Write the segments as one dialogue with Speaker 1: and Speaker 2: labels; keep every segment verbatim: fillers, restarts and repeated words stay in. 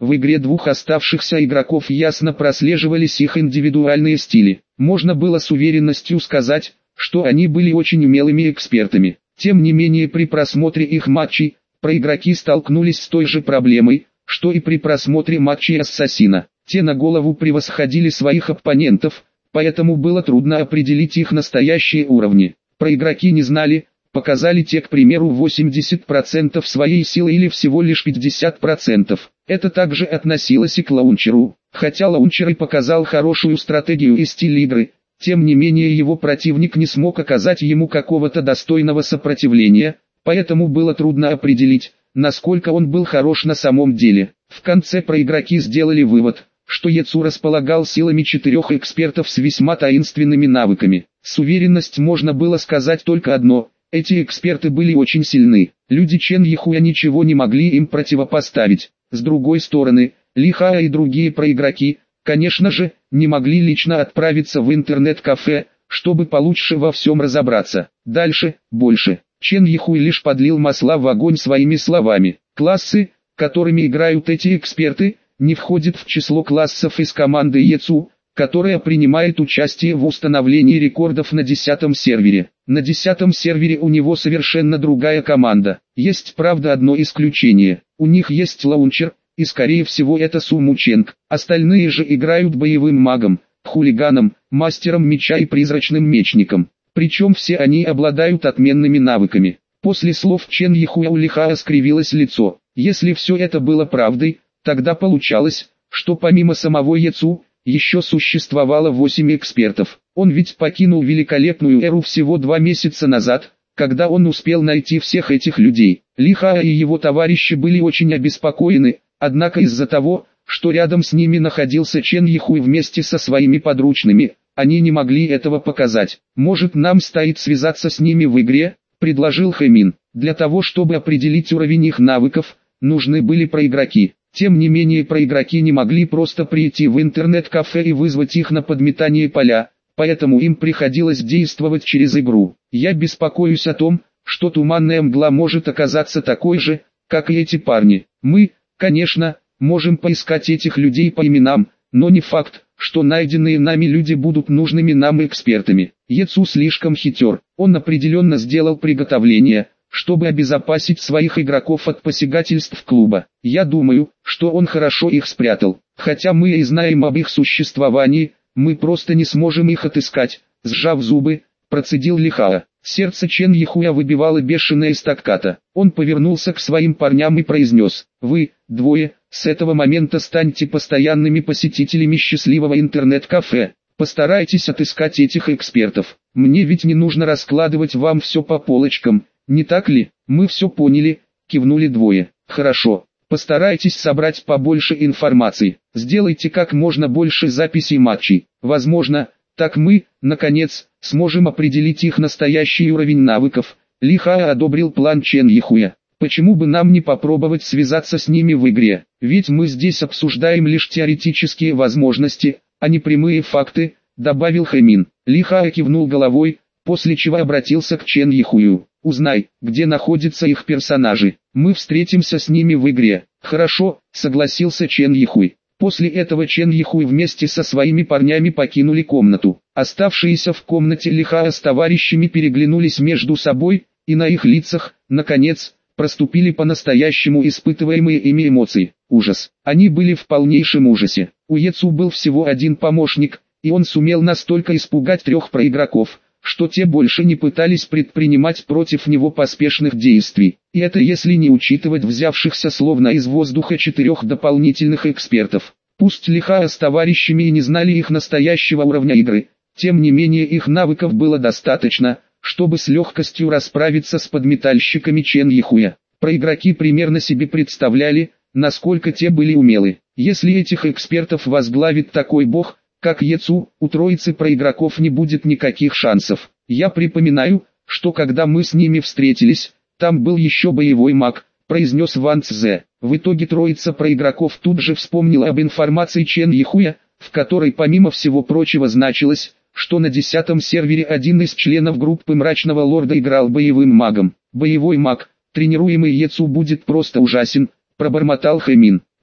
Speaker 1: В игре двух оставшихся игроков ясно прослеживались их индивидуальные стили. Можно было с уверенностью сказать, что они были очень умелыми экспертами. Тем не менее при просмотре их матчей, проигроки столкнулись с той же проблемой, что и при просмотре матчей Ассасина. Те на голову превосходили своих оппонентов, поэтому было трудно определить их настоящие уровни. Проигроки не знали, показали те, к примеру, восемьдесят процентов своей силы или всего лишь пятьдесят процентов. Это также относилось и к лаунчеру. Хотя лаунчер и показал хорошую стратегию и стиль игры, тем не менее его противник не смог оказать ему какого-то достойного сопротивления, поэтому было трудно определить, насколько он был хорош на самом деле. В конце проигроки сделали вывод, что Ецу располагал силами четырех экспертов с весьма таинственными навыками. С уверенностью можно было сказать только одно: эти эксперты были очень сильны. Люди Чен Йихуя ничего не могли им противопоставить. С другой стороны, Ли Хао и другие проигроки, конечно же, не могли лично отправиться в интернет-кафе, чтобы получше во всем разобраться. Дальше, больше. Чен Йихуй лишь подлил масла в огонь своими словами. Классы, которыми играют эти эксперты, не входят в число классов из команды Ецу, которая принимает участие в установлении рекордов на десятом сервере. На десятом сервере у него совершенно другая команда. Есть, правда, одно исключение. У них есть лаунчер, и скорее всего это Су Мученг. Остальные же играют боевым магом, хулиганом, мастером меча и призрачным мечником. Причем все они обладают отменными навыками. После слов Чен Йихуя у Ли Хао скривилось лицо. Если все это было правдой, тогда получалось, что помимо самого Ецу, еще существовало восемь экспертов. Он ведь покинул великолепную эру всего два месяца назад, когда он успел найти всех этих людей. Ли Хао и его товарищи были очень обеспокоены, однако из-за того, что рядом с ними находился Чен Йихуй вместе со своими подручными, они не могли этого показать. «Может, нам стоит связаться с ними в игре?» – предложил Хэмин. Для того, чтобы определить уровень их навыков, нужны были проигроки. Тем не менее проигроки не могли просто прийти в интернет-кафе и вызвать их на подметание поля, поэтому им приходилось действовать через игру. Я беспокоюсь о том, что туманная мгла может оказаться такой же, как и эти парни. Мы, конечно, можем поискать этих людей по именам, но не факт, что найденные нами люди будут нужными нам экспертами. Ецу слишком хитер, он определенно сделал приготовление, чтобы обезопасить своих игроков от посягательств клуба. Я думаю, что он хорошо их спрятал. Хотя мы и знаем об их существовании, мы просто не сможем их отыскать, сжав зубы, процедил Ли Хао. Сердце Чен Йихуя выбивало бешеная стакката. Он повернулся к своим парням и произнес: «Вы, двое, с этого момента станьте постоянными посетителями счастливого интернет-кафе. Постарайтесь отыскать этих экспертов. Мне ведь не нужно раскладывать вам все по полочкам, не так ли?» «Мы все поняли», — кивнули двое. «Хорошо. Постарайтесь собрать побольше информации. Сделайте как можно больше записей матчей. Возможно, так мы, наконец, сможем определить их настоящий уровень навыков». Ли Хао одобрил план Чен Йихуя. «Почему бы нам не попробовать связаться с ними в игре? Ведь мы здесь обсуждаем лишь теоретические возможности, а не прямые факты», — добавил Хэмин. Ли Хао кивнул головой, после чего обратился к Чен Йихую. «Узнай, где находятся их персонажи. Мы встретимся с ними в игре». «Хорошо», — согласился Чен Йихуй. После этого Чен Йихуй вместе со своими парнями покинули комнату. Оставшиеся в комнате Ли Хао с товарищами переглянулись между собой, и на их лицах, наконец, проступили по-настоящему испытываемые ими эмоции. Ужас. Они были в полнейшем ужасе. У Ецу был всего один помощник, и он сумел настолько испугать трех проигроков, что те больше не пытались предпринимать против него поспешных действий. И это если не учитывать взявшихся словно из воздуха четырех дополнительных экспертов. Пусть Ли Хао с товарищами и не знали их настоящего уровня игры, тем не менее их навыков было достаточно, чтобы с легкостью расправиться с подметальщиками Чен Йихуя. Проигроки примерно себе представляли, насколько те были умелы. Если этих экспертов возглавит такой бог, как Ецу, у троицы проигроков не будет никаких шансов. Я припоминаю, что когда мы с ними встретились, там был еще боевой маг, произнес Ван Цзэ. В итоге троица проигроков тут же вспомнила об информации Чен Йихуя, в которой помимо всего прочего значилось, что на десятом сервере один из членов группы Мрачного Лорда играл боевым магом. Боевой маг, тренируемый Ецу, будет просто ужасен, пробормотал Хэмин.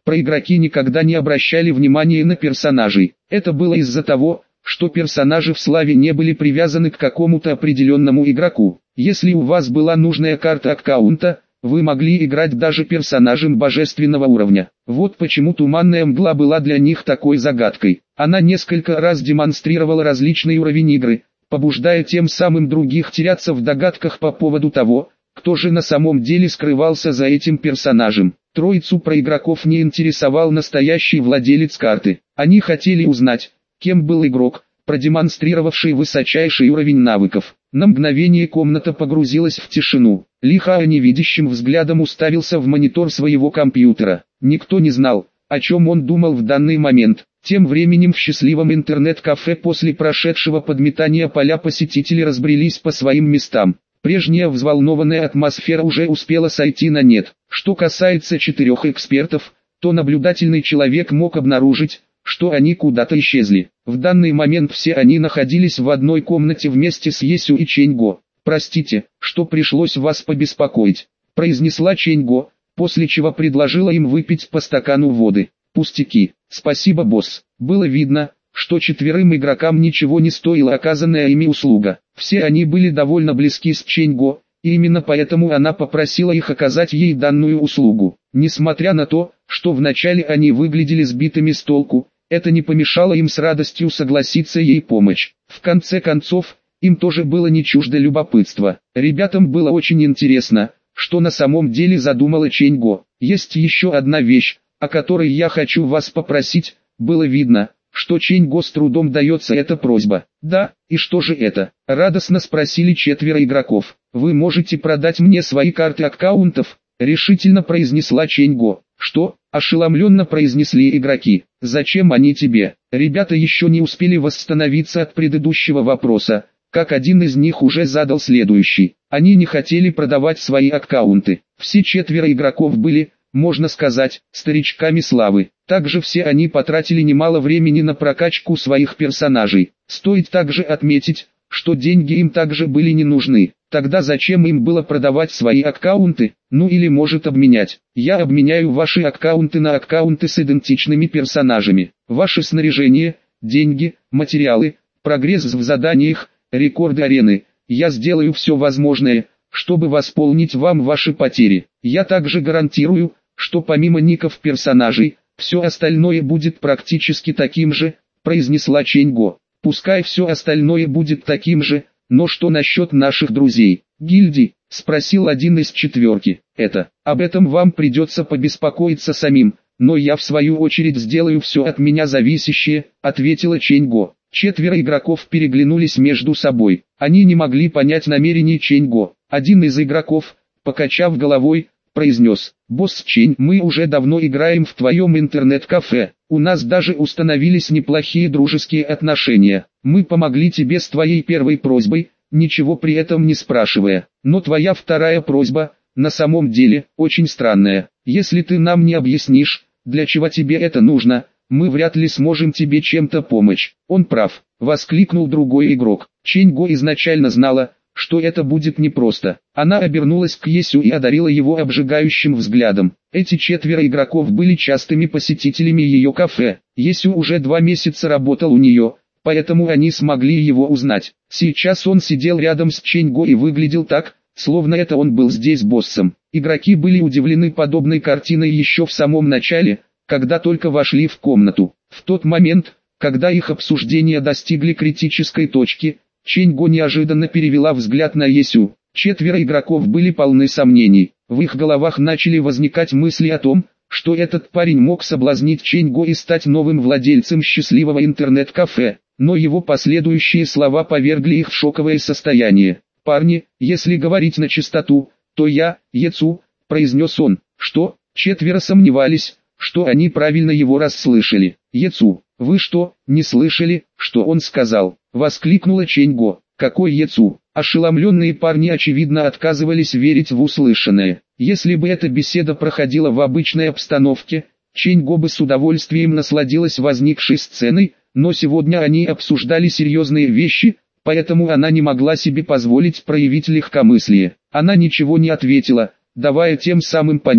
Speaker 1: Проигроки никогда не обращали внимания на персонажей. Это было из-за того, что персонажи в славе не были привязаны к какому-то определенному игроку. Если у вас была нужная карта аккаунта, вы могли играть даже персонажем божественного уровня. Вот почему Туманная Мгла была для них такой загадкой. Она несколько раз демонстрировала различный уровень игры, побуждая тем самым других теряться в догадках по поводу того, кто же на самом деле скрывался за этим персонажем. Троицу проигроков не интересовал настоящий владелец карты. Они хотели узнать, кем был игрок, продемонстрировавший высочайший уровень навыков. На мгновение комната погрузилась в тишину. Лиха невидящим взглядом уставился в монитор своего компьютера. Никто не знал, о чем он думал в данный момент. Тем временем в счастливом интернет-кафе после прошедшего подметания поля посетители разбрелись по своим местам. Прежняя взволнованная атмосфера уже успела сойти на нет. Что касается четырех экспертов, то наблюдательный человек мог обнаружить, что они куда-то исчезли. В данный момент все они находились в одной комнате вместе с Есю и Ченьго. «Простите, что пришлось вас побеспокоить», — произнесла Ченьго, после чего предложила им выпить по стакану воды. «Пустяки, спасибо, босс». Было видно, что четверым игрокам ничего не стоила оказанная ими услуга. Все они были довольно близки с Ченьго, и именно поэтому она попросила их оказать ей данную услугу. Несмотря на то, что вначале они выглядели сбитыми с толку, это не помешало им с радостью согласиться ей помочь. В конце концов, им тоже было не чуждо любопытство. Ребятам было очень интересно, что на самом деле задумала Ченьго. «Есть еще одна вещь, о которой я хочу вас попросить». Было видно, что Ченьго с трудом дается эта просьба. «Да, и что же это?» — радостно спросили четверо игроков. «Вы можете продать мне свои карты аккаунтов?» — решительно произнесла Ченьго. «Что?» — ошеломленно произнесли игроки. «Зачем они тебе?» Ребята еще не успели восстановиться от предыдущего вопроса, как один из них уже задал следующий. Они не хотели продавать свои аккаунты. Все четверо игроков были, можно сказать, старичками славы. Также все они потратили немало времени на прокачку своих персонажей. Стоит также отметить, что деньги им также были не нужны. Тогда зачем им было продавать свои аккаунты? Ну или может обменять. Я обменяю ваши аккаунты на аккаунты с идентичными персонажами. Ваше снаряжение, деньги, материалы, прогресс в заданиях, рекорды арены. Я сделаю все возможное, чтобы восполнить вам ваши потери. Я также гарантирую, что помимо ников персонажей, все остальное будет практически таким же, произнесла Ченьго. Пускай все остальное будет таким же, но что насчет наших друзей, гильдий, спросил один из четверки. Это, об этом вам придется побеспокоиться самим, но я в свою очередь сделаю все от меня зависящее, ответила Ченьго. Четверо игроков переглянулись между собой. Они не могли понять намерений Ченьго. Один из игроков, покачав головой, произнес: «Босс Чень, мы уже давно играем в твоем интернет-кафе. У нас даже установились неплохие дружеские отношения. Мы помогли тебе с твоей первой просьбой, ничего при этом не спрашивая. Но твоя вторая просьба, на самом деле, очень странная. Если ты нам не объяснишь, для чего тебе это нужно, мы вряд ли сможем тебе чем-то помочь». «Он прав», — воскликнул другой игрок. Ченьго изначально знала, что это будет непросто. Она обернулась к Есю и одарила его обжигающим взглядом. Эти четверо игроков были частыми посетителями ее кафе. Есю уже два месяца работал у нее, поэтому они смогли его узнать. Сейчас он сидел рядом с Ченьго и выглядел так, словно это он был здесь боссом. Игроки были удивлены подобной картиной еще в самом начале, когда только вошли в комнату. В тот момент, когда их обсуждения достигли критической точки, Ченьго неожиданно перевела взгляд на Есю. Четверо игроков были полны сомнений. В их головах начали возникать мысли о том, что этот парень мог соблазнить Ченьго и стать новым владельцем счастливого интернет-кафе, но его последующие слова повергли их в шоковое состояние. «Парни, если говорить на чистоту, то я, Ецу», — произнес он. «Что?» Четверо сомневались, что они правильно его расслышали. «Ецу, вы что, не слышали, что он сказал?» — воскликнула Ченьго. «Какой Ецу?» Ошеломленные парни очевидно отказывались верить в услышанное. Если бы эта беседа проходила в обычной обстановке, Ченьго бы с удовольствием насладилась возникшей сценой, но сегодня они обсуждали серьезные вещи, поэтому она не могла себе позволить проявить легкомыслие. Она ничего не ответила, давая тем самым понять,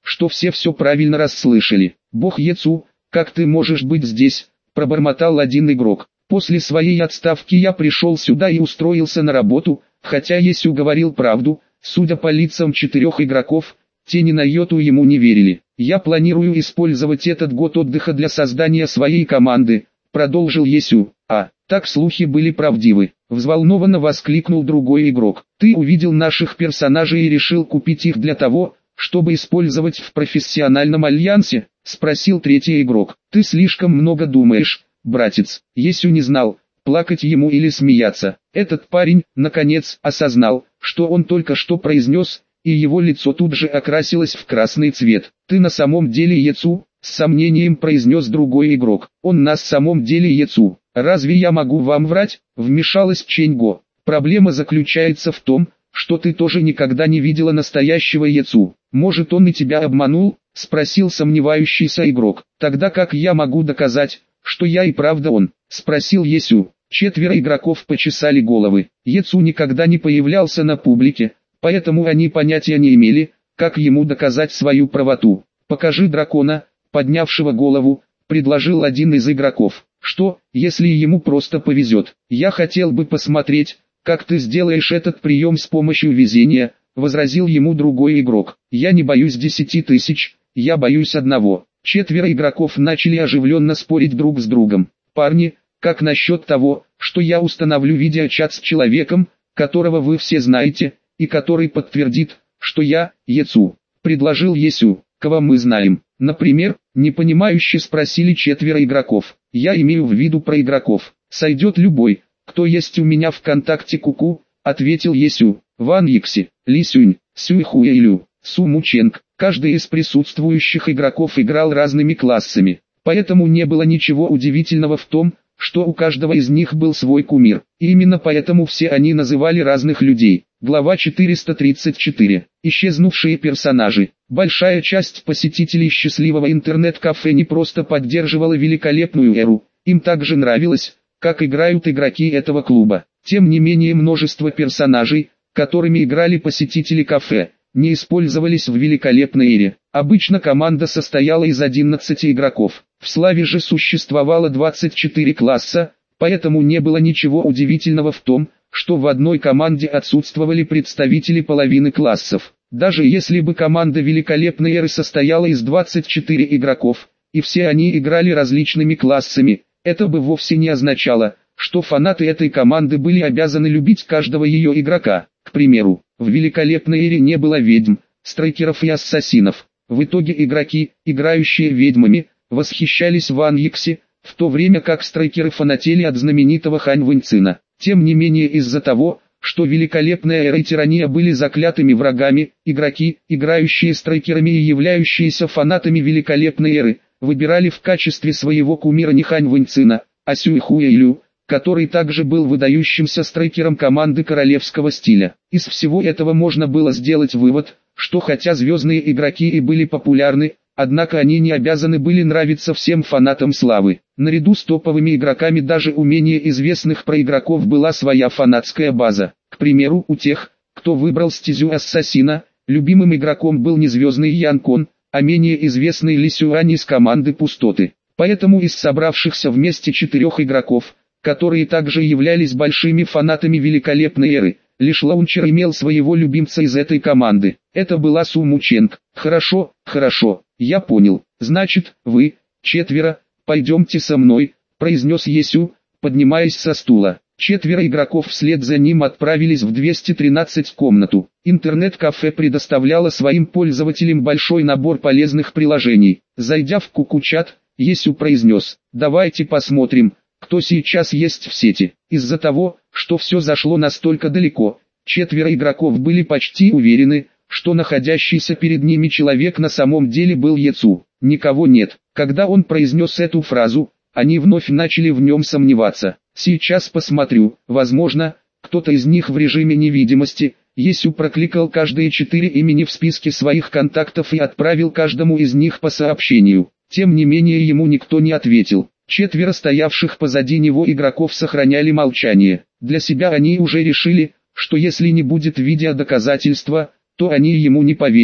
Speaker 1: что все все правильно расслышали. «Бог Ецу, как ты можешь быть здесь?» – пробормотал один игрок. «После своей отставки я пришел сюда и устроился на работу, хотя Есю говорил правду, судя по лицам четырех игроков, те ни на йоту ему не верили. Я планирую использовать этот год отдыха для создания своей команды», – продолжил Есю. «А, так слухи были правдивы», – взволнованно воскликнул другой игрок. «Ты увидел наших персонажей и решил купить их для того, чтобы использовать в профессиональном альянсе?» – спросил третий игрок. «Ты слишком много думаешь, братец». Есю не знал, плакать ему или смеяться. Этот парень, наконец, осознал, что он только что произнес, и его лицо тут же окрасилось в красный цвет. «Ты на самом деле Ецу?» – с сомнением произнес другой игрок. «Он на самом деле Ецу. Разве я могу вам врать?» – вмешалась Ченьго. «Проблема заключается в том, что ты тоже никогда не видела настоящего Ецу. Может, он и тебя обманул?» – спросил сомневающийся игрок. «Тогда как я могу доказать, что я и правда он?» – спросил Есю. Четверо игроков почесали головы. Ецу никогда не появлялся на публике, поэтому они понятия не имели, как ему доказать свою правоту. «Покажи дракона», поднявшего голову, предложил один из игроков. «Что, если ему просто повезет? Я хотел бы посмотреть, как ты сделаешь этот прием с помощью везения», возразил ему другой игрок. «Я не боюсь десяти тысяч, я боюсь одного». Четверо игроков начали оживленно спорить друг с другом. «Парни, как насчет того, что я установлю видеочат с человеком, которого вы все знаете, и который подтвердит, что я, Ецу?» – предложил Есю. «Кого мы знаем?» «Например?» – непонимающе спросили четверо игроков. «Я имею в виду про игроков. Сойдет любой, кто есть у меня в контакте Куку», – ответил Есю. Ван Йикси, Ли Сюнь, Сюй Хуэйлю, Су Мученг. Каждый из присутствующих игроков играл разными классами. Поэтому не было ничего удивительного в том, что у каждого из них был свой кумир. И именно поэтому все они называли разных людей. Глава четыреста тридцать четыре. Исчезнувшие персонажи. Большая часть посетителей счастливого интернет-кафе не просто поддерживала великолепную эру, им также нравилось, как играют игроки этого клуба. Тем не менее, множество персонажей, которыми играли посетители кафе, не использовались в великолепной эре. Обычно команда состояла из одиннадцати игроков. В Славе же существовало двадцать четыре класса, поэтому не было ничего удивительного в том, что в одной команде отсутствовали представители половины классов. Даже если бы команда великолепной эры состояла из двадцати четырёх игроков, и все они играли различными классами, это бы вовсе не означало, что фанаты этой команды были обязаны любить каждого ее игрока. К примеру, в великолепной эре не было ведьм, страйкеров и ассасинов. В итоге игроки, играющие ведьмами, восхищались Ван Йикси, в то время как страйкеры фанатели от знаменитого Хань Вэньцина. Тем не менее, из-за того, что великолепная эра и тирания были заклятыми врагами, игроки, играющие страйкерами и являющиеся фанатами великолепной эры, выбирали в качестве своего кумира не Хань Вэньцина, а Сюй Хуэйлю, который также был выдающимся страйкером команды королевского стиля. Из всего этого можно было сделать вывод, что хотя звездные игроки и были популярны, однако они не обязаны были нравиться всем фанатам славы. Наряду с топовыми игроками даже у менее известных проигроков была своя фанатская база. К примеру, у тех, кто выбрал стезю ассасина, любимым игроком был не звездный Ян Кон, а менее известный Ли Сюань из команды Пустоты. Поэтому из собравшихся вместе четырех игроков, которые также являлись большими фанатами великолепной эры, лишь Лаунчер имел своего любимца из этой команды. Это была Су Мученг. «Хорошо, хорошо, я понял. Значит, вы, четверо, пойдемте со мной», произнес Есю, поднимаясь со стула. Четверо игроков вслед за ним отправились в двести тринадцатую комнату. Интернет-кафе предоставляло своим пользователям большой набор полезных приложений. Зайдя в Куку-чат, Есю произнес: «Давайте посмотрим, кто сейчас есть в сети». Из-за того, что все зашло настолько далеко, четверо игроков были почти уверены, что находящийся перед ними человек на самом деле был Ецу. «Никого нет». Когда он произнес эту фразу, они вновь начали в нем сомневаться. «Сейчас посмотрю, возможно, кто-то из них в режиме невидимости». Есю прокликал каждые четыре имени в списке своих контактов и отправил каждому из них по сообщению. Тем не менее, ему никто не ответил. Четверо стоявших позади него игроков сохраняли молчание. Для себя они уже решили, что если не будет видеодоказательства, то они ему не поверят.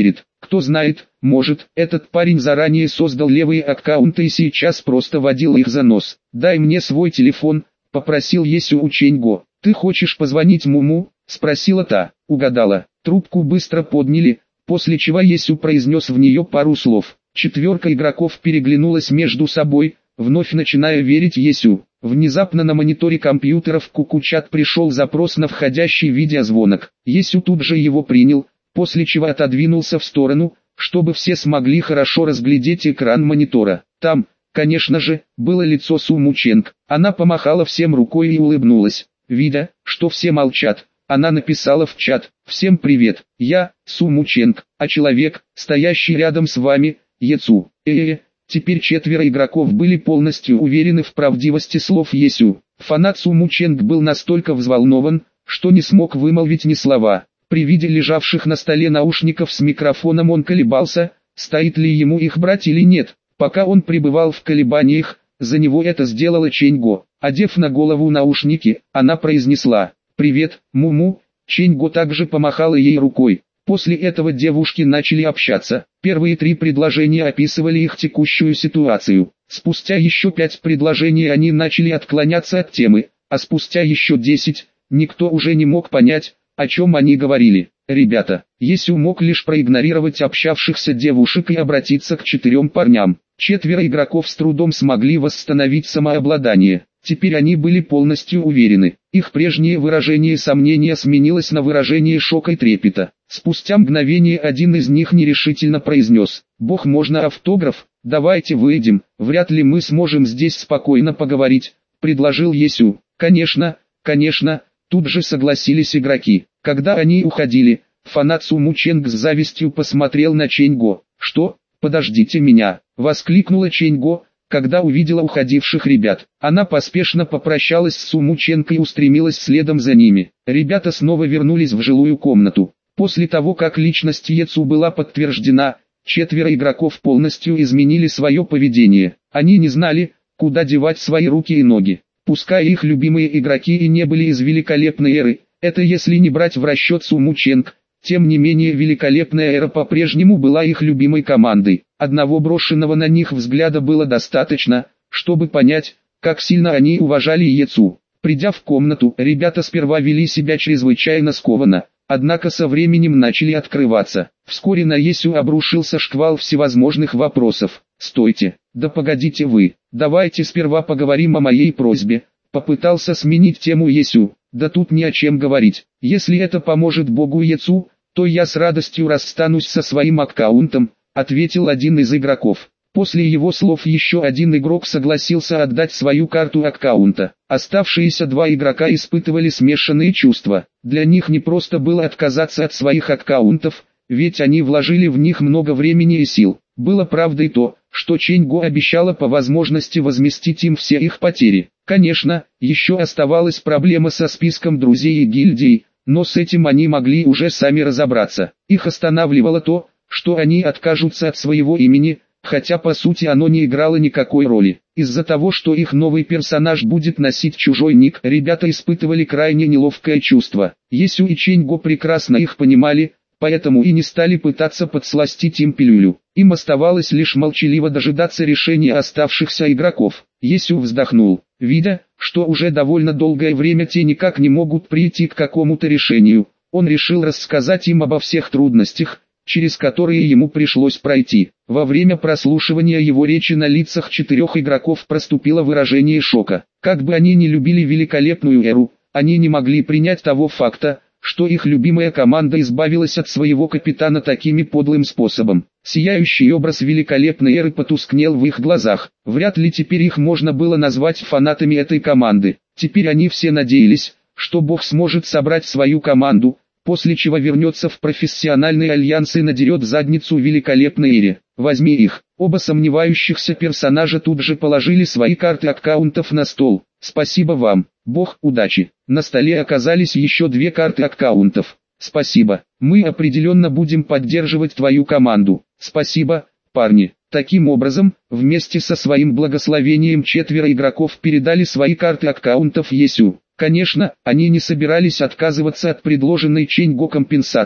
Speaker 1: Кто знает, может, этот парень заранее создал левые аккаунты и сейчас просто водил их за нос. «Дай мне свой телефон», — попросил Есю у Ченьго. «Ты хочешь позвонить Муму?» — спросила та. Угадала. Трубку быстро подняли, после чего Есю произнес в нее пару слов. Четверка игроков переглянулась между собой, вновь начиная верить Есю. Внезапно на мониторе компьютера в Кукучат пришел запрос на входящий видеозвонок. Есю тут же его принял, после чего отодвинулся в сторону, чтобы все смогли хорошо разглядеть экран монитора. Там, конечно же, было лицо Су Мученг. Она помахала всем рукой и улыбнулась. Видя, что все молчат, она написала в чат: «Всем привет, я, Су Мученг, а человек, стоящий рядом с вами, Ецу». Э-э-э. Теперь четверо игроков были полностью уверены в правдивости слов Есю. Фанат Су Мученг был настолько взволнован, что не смог вымолвить ни слова. При виде лежавших на столе наушников с микрофоном он колебался, стоит ли ему их брать или нет. Пока он пребывал в колебаниях, за него это сделала Ченьго. Одев на голову наушники, она произнесла: «Привет, Муму». Ченьго также помахала ей рукой. После этого девушки начали общаться. Первые три предложения описывали их текущую ситуацию. Спустя еще пять предложений они начали отклоняться от темы, а спустя еще десять, никто уже не мог понять, о чем они говорили. Ребята, Есю мог лишь проигнорировать общавшихся девушек и обратиться к четырем парням. Четверо игроков с трудом смогли восстановить самообладание. Теперь они были полностью уверены. Их прежнее выражение сомнения сменилось на выражение шока и трепета. Спустя мгновение один из них нерешительно произнес: «Бог, можно автограф? Давайте выйдем, вряд ли мы сможем здесь спокойно поговорить», — предложил Есю. «Конечно, конечно», — тут же согласились игроки. Когда они уходили, фанат Су Мученг с завистью посмотрел на Ченьго. «Что? Подождите меня!» — воскликнула Ченьго, когда увидела уходивших ребят. Она поспешно попрощалась с Су Мученг и устремилась следом за ними. Ребята снова вернулись в жилую комнату. После того, как личность Ецу была подтверждена, четверо игроков полностью изменили свое поведение. Они не знали, куда девать свои руки и ноги. Пускай их любимые игроки и не были из великолепной эры, это если не брать в расчет Су Мученг, тем не менее великолепная эра по-прежнему была их любимой командой. Одного брошенного на них взгляда было достаточно, чтобы понять, как сильно они уважали Ецу. Придя в комнату, ребята сперва вели себя чрезвычайно скованно, однако со временем начали открываться. Вскоре на Есю обрушился шквал всевозможных вопросов. «Стойте, да погодите вы, давайте сперва поговорим о моей просьбе», — попытался сменить тему Есю. «Да тут не о чем говорить. Если это поможет богу Ецу, то я с радостью расстанусь со своим аккаунтом», — ответил один из игроков. После его слов еще один игрок согласился отдать свою карту аккаунта. Оставшиеся два игрока испытывали смешанные чувства. Для них не просто было отказаться от своих аккаунтов, ведь они вложили в них много времени и сил. Было правдой то, что Ченьго обещала по возможности возместить им все их потери. Конечно, еще оставалась проблема со списком друзей и гильдий, но с этим они могли уже сами разобраться. Их останавливало то, что они откажутся от своего имени, хотя по сути оно не играло никакой роли. Из-за того, что их новый персонаж будет носить чужой ник, ребята испытывали крайне неловкое чувство. Есю и Ченьго прекрасно их понимали, поэтому и не стали пытаться подсластить им пилюлю. Им оставалось лишь молчаливо дожидаться решения оставшихся игроков. Есю вздохнул, видя, что уже довольно долгое время те никак не могут прийти к какому-то решению. Он решил рассказать им обо всех трудностях, через которые ему пришлось пройти. Во время прослушивания его речи на лицах четырех игроков проступило выражение шока. Как бы они ни любили великолепную эру, они не могли принять того факта, что их любимая команда избавилась от своего капитана таким подлым способом. Сияющий образ великолепной эры потускнел в их глазах. Вряд ли теперь их можно было назвать фанатами этой команды. Теперь они все надеялись, что Бог сможет собрать свою команду, после чего вернется в профессиональный альянс и надерет задницу великолепной эре. Возьми их. Оба сомневающихся персонажа тут же положили свои карты аккаунтов на стол. «Спасибо вам, Бог, удачи». На столе оказались еще две карты аккаунтов. «Спасибо, мы определенно будем поддерживать твою команду». «Спасибо, парни». Таким образом, вместе со своим благословением четверо игроков передали свои карты аккаунтов Есю. Конечно, они не собирались отказываться от предложенной Ченьго компенсации.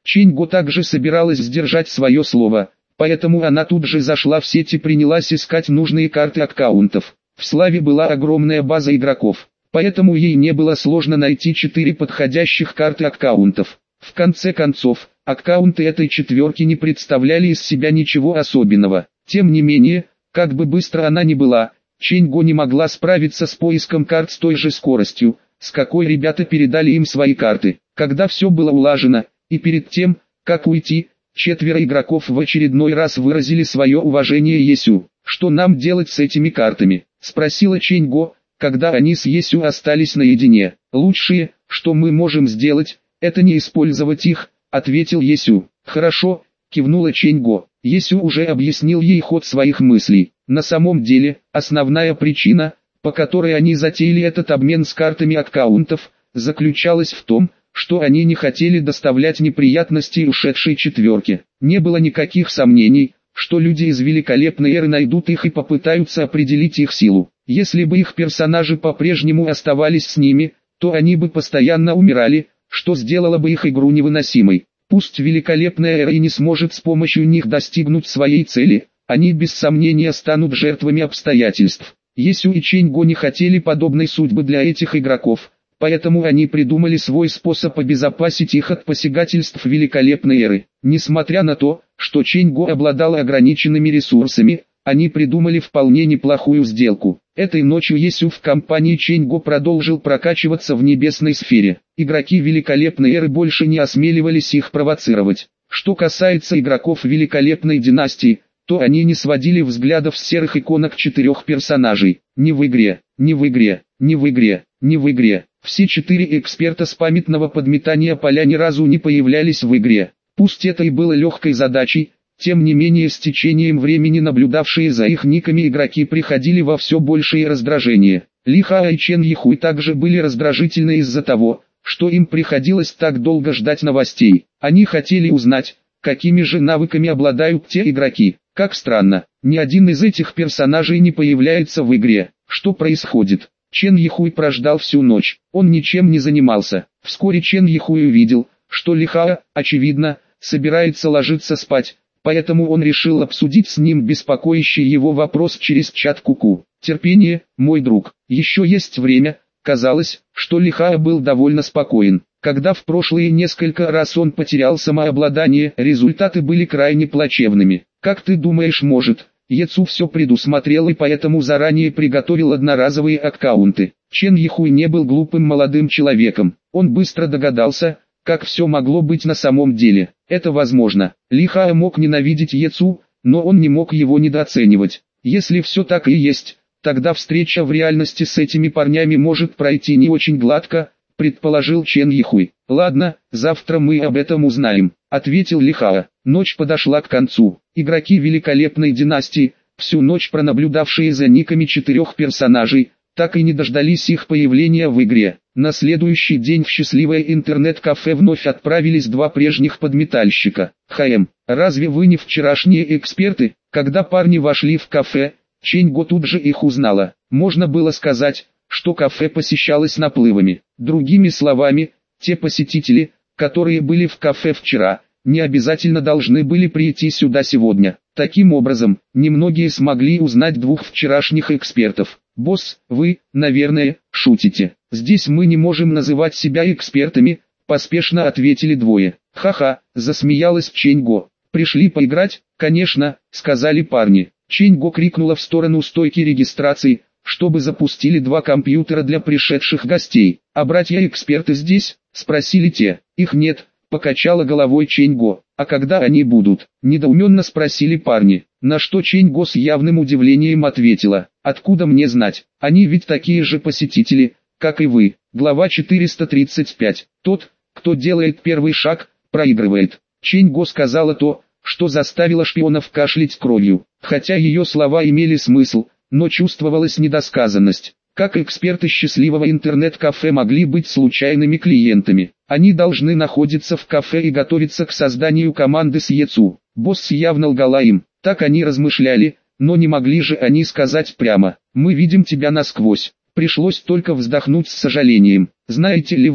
Speaker 1: Чэнь-Го также собиралась сдержать свое слово, поэтому она тут же зашла в сеть и принялась искать нужные карты аккаунтов. В Славе была огромная база игроков, поэтому ей не было сложно найти четыре подходящих карты аккаунтов. В конце концов, аккаунты этой четверки не представляли из себя ничего особенного. Тем не менее, как бы быстро она ни была, Чэнь-Го не могла справиться с поиском карт с той же скоростью, с какой ребята передали им свои карты. Когда все было улажено, и перед тем, как уйти, четверо игроков в очередной раз выразили свое уважение Есю. «Что нам делать с этими картами?» – спросила Чэнь-Го, когда они с Есю остались наедине. «Лучшее, что мы можем сделать, это не использовать их», – ответил Есю. «Хорошо», – кивнула Чэнь-Го. Есю уже объяснил ей ход своих мыслей. На самом деле, основная причина, по которой они затеяли этот обмен с картами аккаунтов, заключалась в том, что они не хотели доставлять неприятности ушедшей четверке. Не было никаких сомнений, что люди из великолепной эры найдут их и попытаются определить их силу. Если бы их персонажи по-прежнему оставались с ними, то они бы постоянно умирали, что сделало бы их игру невыносимой. Пусть великолепная эра и не сможет с помощью них достигнуть своей цели, они без сомнения станут жертвами обстоятельств. Есю и Чэнь-Го не хотели подобной судьбы для этих игроков, поэтому они придумали свой способ обезопасить их от посягательств великолепной эры. Несмотря на то, что Чэнь-Го обладала ограниченными ресурсами, они придумали вполне неплохую сделку. Этой ночью Есю в компании Чэнь-Го продолжил прокачиваться в небесной сфере. Игроки великолепной эры больше не осмеливались их провоцировать. Что касается игроков великолепной династии, то они не сводили взглядов с серых иконок четырех персонажей. Не в игре, не в игре, не в игре, не в игре. Все четыре эксперта с памятного подметания поля ни разу не появлялись в игре. Пусть это и было легкой задачей, тем не менее с течением времени наблюдавшие за их никами игроки приходили во все большее раздражение. Ли Хао и Чен Йихуй также были раздражительны из-за того, что им приходилось так долго ждать новостей. Они хотели узнать, какими же навыками обладают те игроки. Как странно, ни один из этих персонажей не появляется в игре. Что происходит? Чен Йихуй прождал всю ночь, он ничем не занимался. Вскоре Чен Йихуй увидел, что Ли Хао, очевидно, собирается ложиться спать, поэтому он решил обсудить с ним беспокоящий его вопрос через чат Куку. Терпение, мой друг, еще есть время. Казалось, что Ли Хао был довольно спокоен. Когда в прошлые несколько раз он потерял самообладание, результаты были крайне плачевными. Как ты думаешь, может, Ецу все предусмотрел и поэтому заранее приготовил одноразовые аккаунты? Чен Йихуй не был глупым молодым человеком. Он быстро догадался, как все могло быть на самом деле. Это возможно. Ли Хао мог ненавидеть Ецу, но он не мог его недооценивать. Если все так и есть, тогда встреча в реальности с этими парнями может пройти не очень гладко, предположил Чен Йихуй. Ладно, завтра мы об этом узнаем, ответил Ли Хао. Ночь подошла к концу. Игроки великолепной династии, всю ночь пронаблюдавшие за никами четырех персонажей, так и не дождались их появления в игре. На следующий день в счастливое интернет-кафе вновь отправились два прежних подметальщика. «Хаэм, разве вы не вчерашние эксперты?» Когда парни вошли в кафе, Чэнь-Го тут же их узнала. Можно было сказать, что кафе посещалось наплывами. Другими словами, те посетители, которые были в кафе вчера, не обязательно должны были прийти сюда сегодня. Таким образом, немногие смогли узнать двух вчерашних экспертов. «Босс, вы, наверное, шутите. Здесь мы не можем называть себя экспертами», – поспешно ответили двое. «Ха-ха», – засмеялась Чэнь-Го. «Пришли поиграть?» «Конечно», – сказали парни. Чэнь-Го крикнула в сторону стойки регистрации, чтобы запустили два компьютера для пришедших гостей. «А братья-эксперты здесь?» – спросили те. «Их нет», – покачала головой Чэнь-Го. «А когда они будут?» – недоуменно спросили парни. На что Чэнь-Го с явным удивлением ответила: «Откуда мне знать? Они ведь такие же посетители, как и вы». Глава четыреста тридцать пять. Тот, кто делает первый шаг, проигрывает. Чэнь-Го сказала то, что заставило шпионов кашлять кровью. Хотя ее слова имели смысл, но чувствовалась недосказанность. Как эксперты счастливого интернет-кафе могли быть случайными клиентами? Они должны находиться в кафе и готовиться к созданию команды с Ецу. Босс явно лгала им. Так они размышляли, но не могли же они сказать прямо: «Мы видим тебя насквозь». Пришлось только вздохнуть с сожалением. «Знаете ли вы,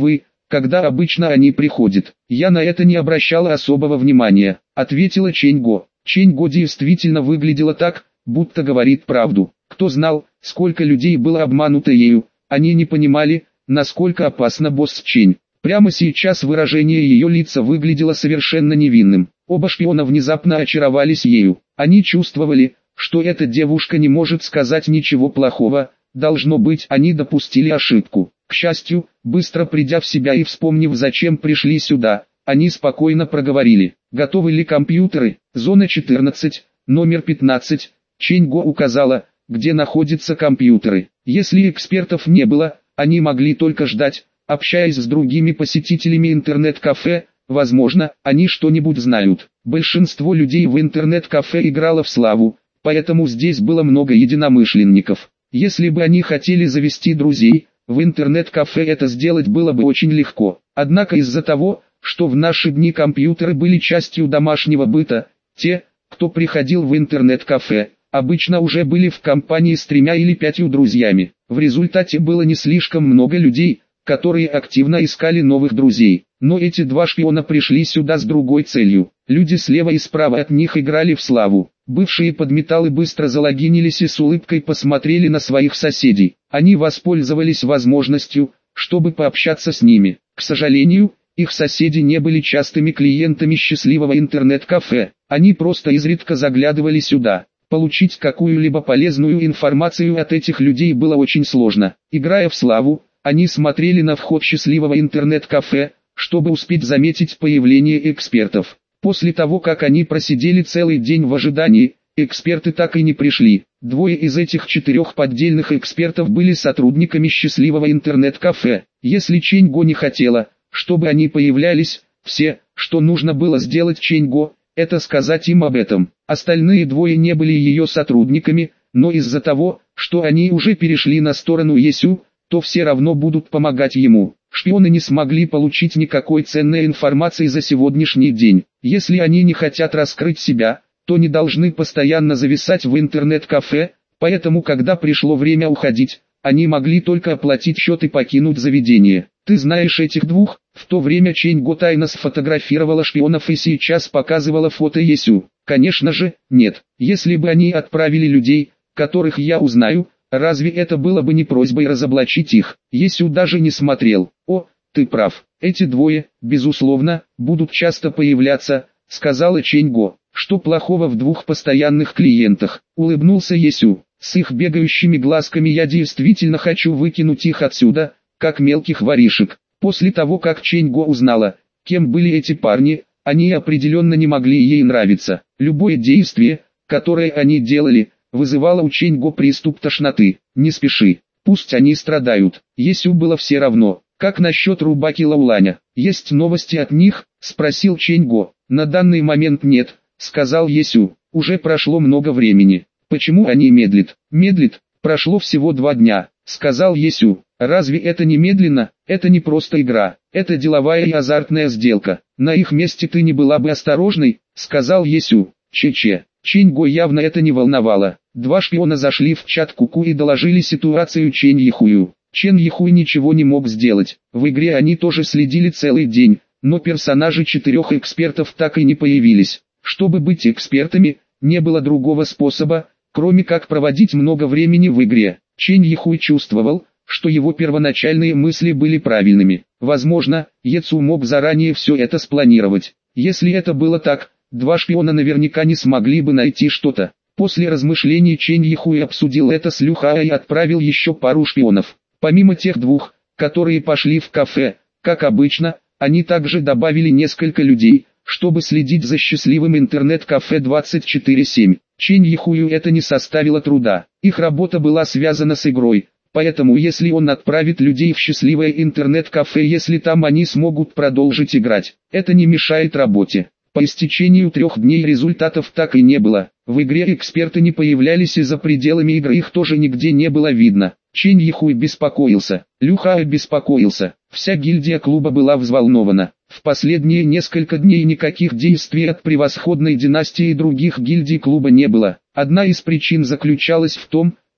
Speaker 1: когда обычно они приходят. Я на это не обращала особого внимания, ответила Чэнь Го. Чэнь Го действительно выглядела так, будто говорит правду. Кто знал, сколько людей было обмануто ею, они не понимали, насколько опасна босс Чэнь. Прямо сейчас выражение ее лица выглядело совершенно невинным. Оба шпиона внезапно очаровались ею. Они чувствовали, что эта девушка не может сказать ничего плохого, должно быть, они допустили ошибку. К счастью, быстро придя в себя и вспомнив, зачем пришли сюда, они спокойно проговорили: готовы ли компьютеры? Зона четырнадцать, номер пятнадцать. Чэнь Го указала, где находятся компьютеры. Если экспертов не было, они могли только ждать, общаясь с другими посетителями интернет-кафе. Возможно, они что-нибудь знают. Большинство людей в интернет-кафе играло в славу, поэтому здесь было много единомышленников. Если бы они хотели завести друзей, в интернет-кафе это сделать было бы очень легко. Однако из-за того, что в наши дни компьютеры были частью домашнего быта, те, кто приходил в интернет-кафе, обычно уже были в компании с тремя или пятью друзьями. В результате было не слишком много людей, которые активно искали новых друзей. Но эти два шпиона пришли сюда с другой целью. Люди слева и справа от них играли в славу. Бывшие подметалы быстро залогинились и с улыбкой посмотрели на своих соседей. Они воспользовались возможностью, чтобы пообщаться с ними. К сожалению, их соседи не были частыми клиентами счастливого интернет-кафе. Они просто изредка заглядывали сюда. Получить какую-либо полезную информацию от этих людей было очень сложно. Играя в славу, они смотрели на вход счастливого интернет-кафе, чтобы успеть заметить появление экспертов. После того, как они просидели целый день в ожидании, эксперты так и не пришли. Двое из этих четырех поддельных экспертов были сотрудниками счастливого интернет-кафе. Если Чэнь Го не хотела, чтобы они появлялись, все, что нужно было сделать Чэнь Го, это сказать им об этом. Остальные двое не были ее сотрудниками, но из-за того, что они уже перешли на сторону Есю, то все равно будут помогать ему. Шпионы не смогли получить никакой ценной информации за сегодняшний день. Если они не хотят раскрыть себя, то не должны постоянно зависать в интернет-кафе, поэтому когда пришло время уходить, они могли только оплатить счет и покинуть заведение. Ты знаешь этих двух? В то время Чэнь Го тайно сфотографировала шпионов и сейчас показывала фото Есю. Конечно же, нет. Если бы они отправили людей, которых я узнаю, разве это было бы не просьбой разоблачить их? Есю даже не смотрел. О, ты прав. Эти двое, безусловно, будут часто появляться, сказала Чэнь Го. Что плохого в двух постоянных клиентах? Улыбнулся Есю. С их бегающими глазками я действительно хочу выкинуть их отсюда, как мелких воришек. После того, как Чэнь Го узнала, кем были эти парни, они определенно не могли ей нравиться. Любое действие, которое они делали, вызывало у Чэнь Го приступ тошноты. Не спеши, пусть они страдают. Есю было все равно. Как насчет Рубаки Лауланя? Есть новости от них? Спросил Чэнь Го. На данный момент нет, сказал Есю. Уже прошло много времени. Почему они медлят? Медлит? Прошло всего два дня, сказал Есю. Разве это не медленно? Это не просто игра. Это деловая и азартная сделка. На их месте ты не была бы осторожной, сказал Есю. Че-че. Чэнь Го явно это не волновало. Два шпиона зашли в чат Куку и доложили ситуацию Чэнь Ихую. Чэнь Ихуй ничего не мог сделать. В игре они тоже следили целый день, но персонажи четырех экспертов так и не появились. Чтобы быть экспертами, не было другого способа, кроме как проводить много времени в игре. Чэнь Ихуй чувствовал, что его первоначальные мысли были правильными. Возможно, Ецу мог заранее все это спланировать. Если это было так, два шпиона наверняка не смогли бы найти что-то. После размышлений Чэнь Ихуй обсудил это с Лю Хао и отправил еще пару шпионов. Помимо тех двух, которые пошли в кафе, как обычно, они также добавили несколько людей, чтобы следить за счастливым интернет-кафе двадцать четыре семь. Чэнь Ихую это не составило труда. Их работа была связана с игрой, поэтому если он отправит людей в счастливое интернет-кафе, если там они смогут продолжить играть, это не мешает работе. По истечению трех дней результатов так и не было. В игре эксперты не появлялись и за пределами игры их тоже нигде не было видно. Чэнь Ихуй беспокоился, Лю Хао беспокоился, вся гильдия клуба была взволнована. В последние несколько дней никаких действий от превосходной династии и других гильдий клуба не было. Одна из причин заключалась в том,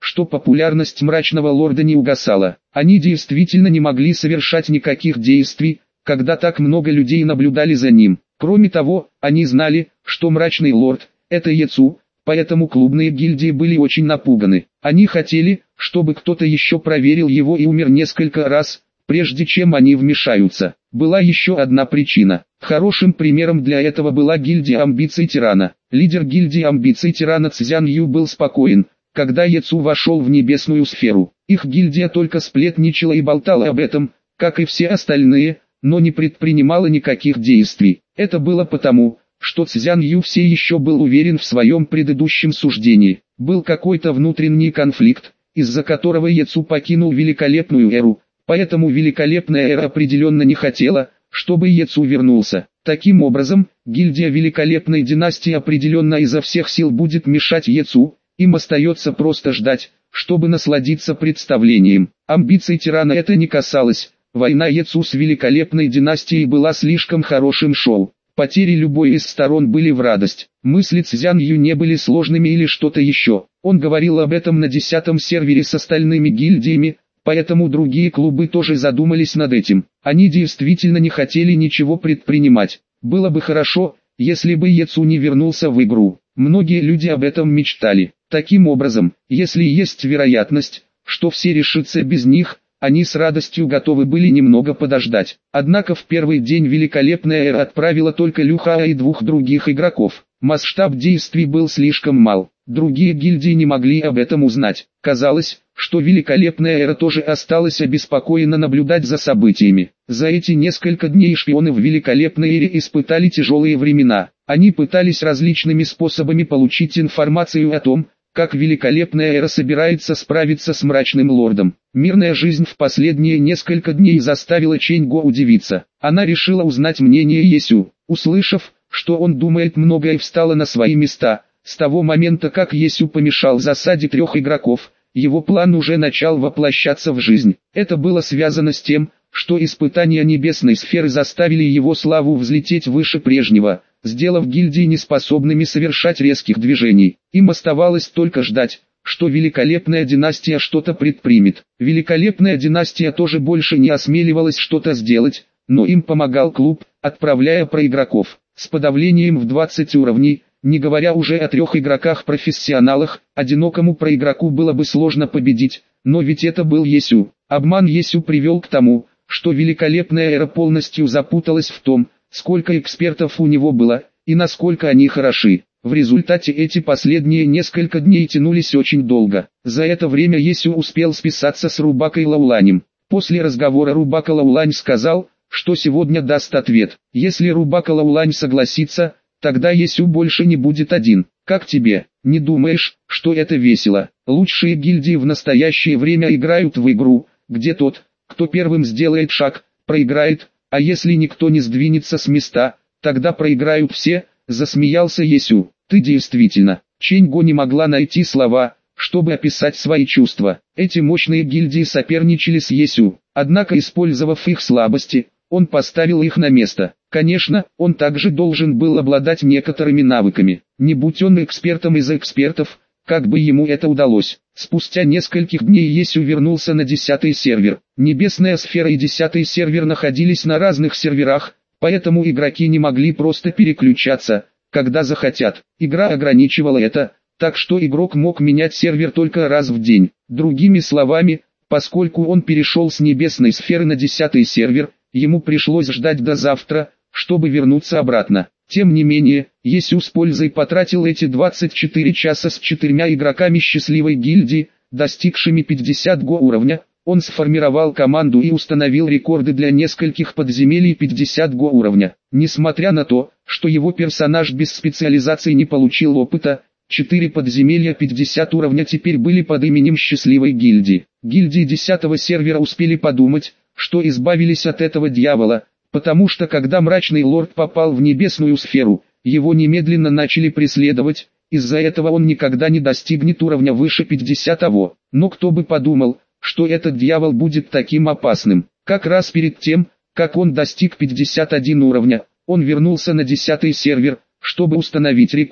Speaker 1: что популярность мрачного лорда не угасала. Они действительно не могли совершать никаких действий, когда так много людей наблюдали за ним. Кроме того, они знали, что мрачный лорд – это Яцу, поэтому клубные гильдии были очень напуганы. Они хотели, чтобы кто-то еще проверил его и умер несколько раз, прежде чем они вмешаются. Была еще одна причина. Хорошим примером для этого была гильдия амбиций тирана. Лидер гильдии амбиций тирана Цзян Ю был спокоен, когда Яцу вошел в небесную сферу. Их гильдия только сплетничала и болтала об этом, как и все остальные, но не предпринимала никаких действий. Это было потому, что Цзян Ю все еще был уверен в своем предыдущем суждении. Был какой-то внутренний конфликт, из-за которого Яцу покинул великолепную эру, поэтому великолепная эра определенно не хотела, чтобы Яцу вернулся. Таким образом, гильдия великолепной династии определенно изо всех сил будет мешать Яцу, им остается просто ждать, чтобы насладиться представлением. Амбиций тирана это не касалось. Война Яцу с великолепной династией была слишком хорошим шоу. Потери любой из сторон были в радость. Мысли Цзян Ю не были сложными или что-то еще. Он говорил об этом на десятом сервере с остальными гильдиями, поэтому другие клубы тоже задумались над этим. Они действительно не хотели ничего предпринимать. Было бы хорошо, если бы Яцу не вернулся в игру. Многие люди об этом мечтали. Таким образом, если есть вероятность, что все решится без них, они с радостью готовы были немного подождать. Однако в первый день великолепная эра отправила только Люхаа и двух других игроков. Масштаб действий был слишком мал. Другие гильдии не могли об этом узнать. Казалось, что великолепная эра тоже осталась обеспокоена наблюдать за событиями. За эти несколько дней шпионы в великолепной эре испытали тяжелые времена. Они пытались различными способами получить информацию о том, как великолепная эра собирается справиться с мрачным лордом. Мирная жизнь в последние несколько дней заставила Чэньго удивиться. Она решила узнать мнение Есю. Услышав, что он думает многое, встала на свои места. С того момента, как Есю помешал засаде трех игроков, его план уже начал воплощаться в жизнь. Это было связано с тем, что испытания небесной сферы заставили его славу взлететь выше прежнего, сделав гильдии неспособными совершать резких движений. Им оставалось только ждать, что великолепная династия что-то предпримет. Великолепная династия тоже больше не осмеливалась что-то сделать, но им помогал клуб, отправляя проигроков. С подавлением в двадцать уровней, не говоря уже о трех игроках-профессионалах, одинокому проигроку было бы сложно победить, но ведь это был Есю. Обман Есю привел к тому, что великолепная эра полностью запуталась в том, сколько экспертов у него было, и насколько они хороши. В результате эти последние несколько дней тянулись очень долго. За это время Есю успел списаться с Рубакой Лауланем. После разговора Рубака Лаулань сказал, что сегодня даст ответ. Если Рубака Лаулань согласится, тогда Есю больше не будет один. Как тебе? Не думаешь, что это весело? Лучшие гильдии в настоящее время играют в игру, где тот, кто первым сделает шаг, проиграет, а если никто не сдвинется с места, тогда проиграют все, засмеялся Есю. Ты действительно. Чэньго не могла найти слова, чтобы описать свои чувства. Эти мощные гильдии соперничали с Есю, однако, использовав их слабости, он поставил их на место. Конечно, он также должен был обладать некоторыми навыками. Не будь он экспертом из экспертов, как бы ему это удалось. Спустя нескольких дней Есю вернулся на десятый сервер. Небесная сфера и десятый сервер находились на разных серверах, поэтому игроки не могли просто переключаться, когда захотят. Игра ограничивала это, так что игрок мог менять сервер только раз в день. Другими словами, поскольку он перешел с небесной сферы на десятый сервер, ему пришлось ждать до завтра, чтобы вернуться обратно. Тем не менее, Есю с пользой потратил эти двадцать четыре часа с четырьмя игроками счастливой гильдии, достигшими пятидесятого уровня. Он сформировал команду и установил рекорды для нескольких подземелий пятидесятого уровня. Несмотря на то, что его персонаж без специализации не получил опыта, четыре подземелья пятидесятого уровня теперь были под именем счастливой гильдии. Гильдии десятого сервера успели подумать, что избавились от этого дьявола, потому что когда мрачный лорд попал в небесную сферу, его немедленно начали преследовать, из-за этого он никогда не достигнет уровня выше пятидесятого. Но кто бы подумал, что этот дьявол будет таким опасным. Как раз перед тем, как он достиг пятидесятого первого уровня, он вернулся на десятый сервер, чтобы установить рекорды.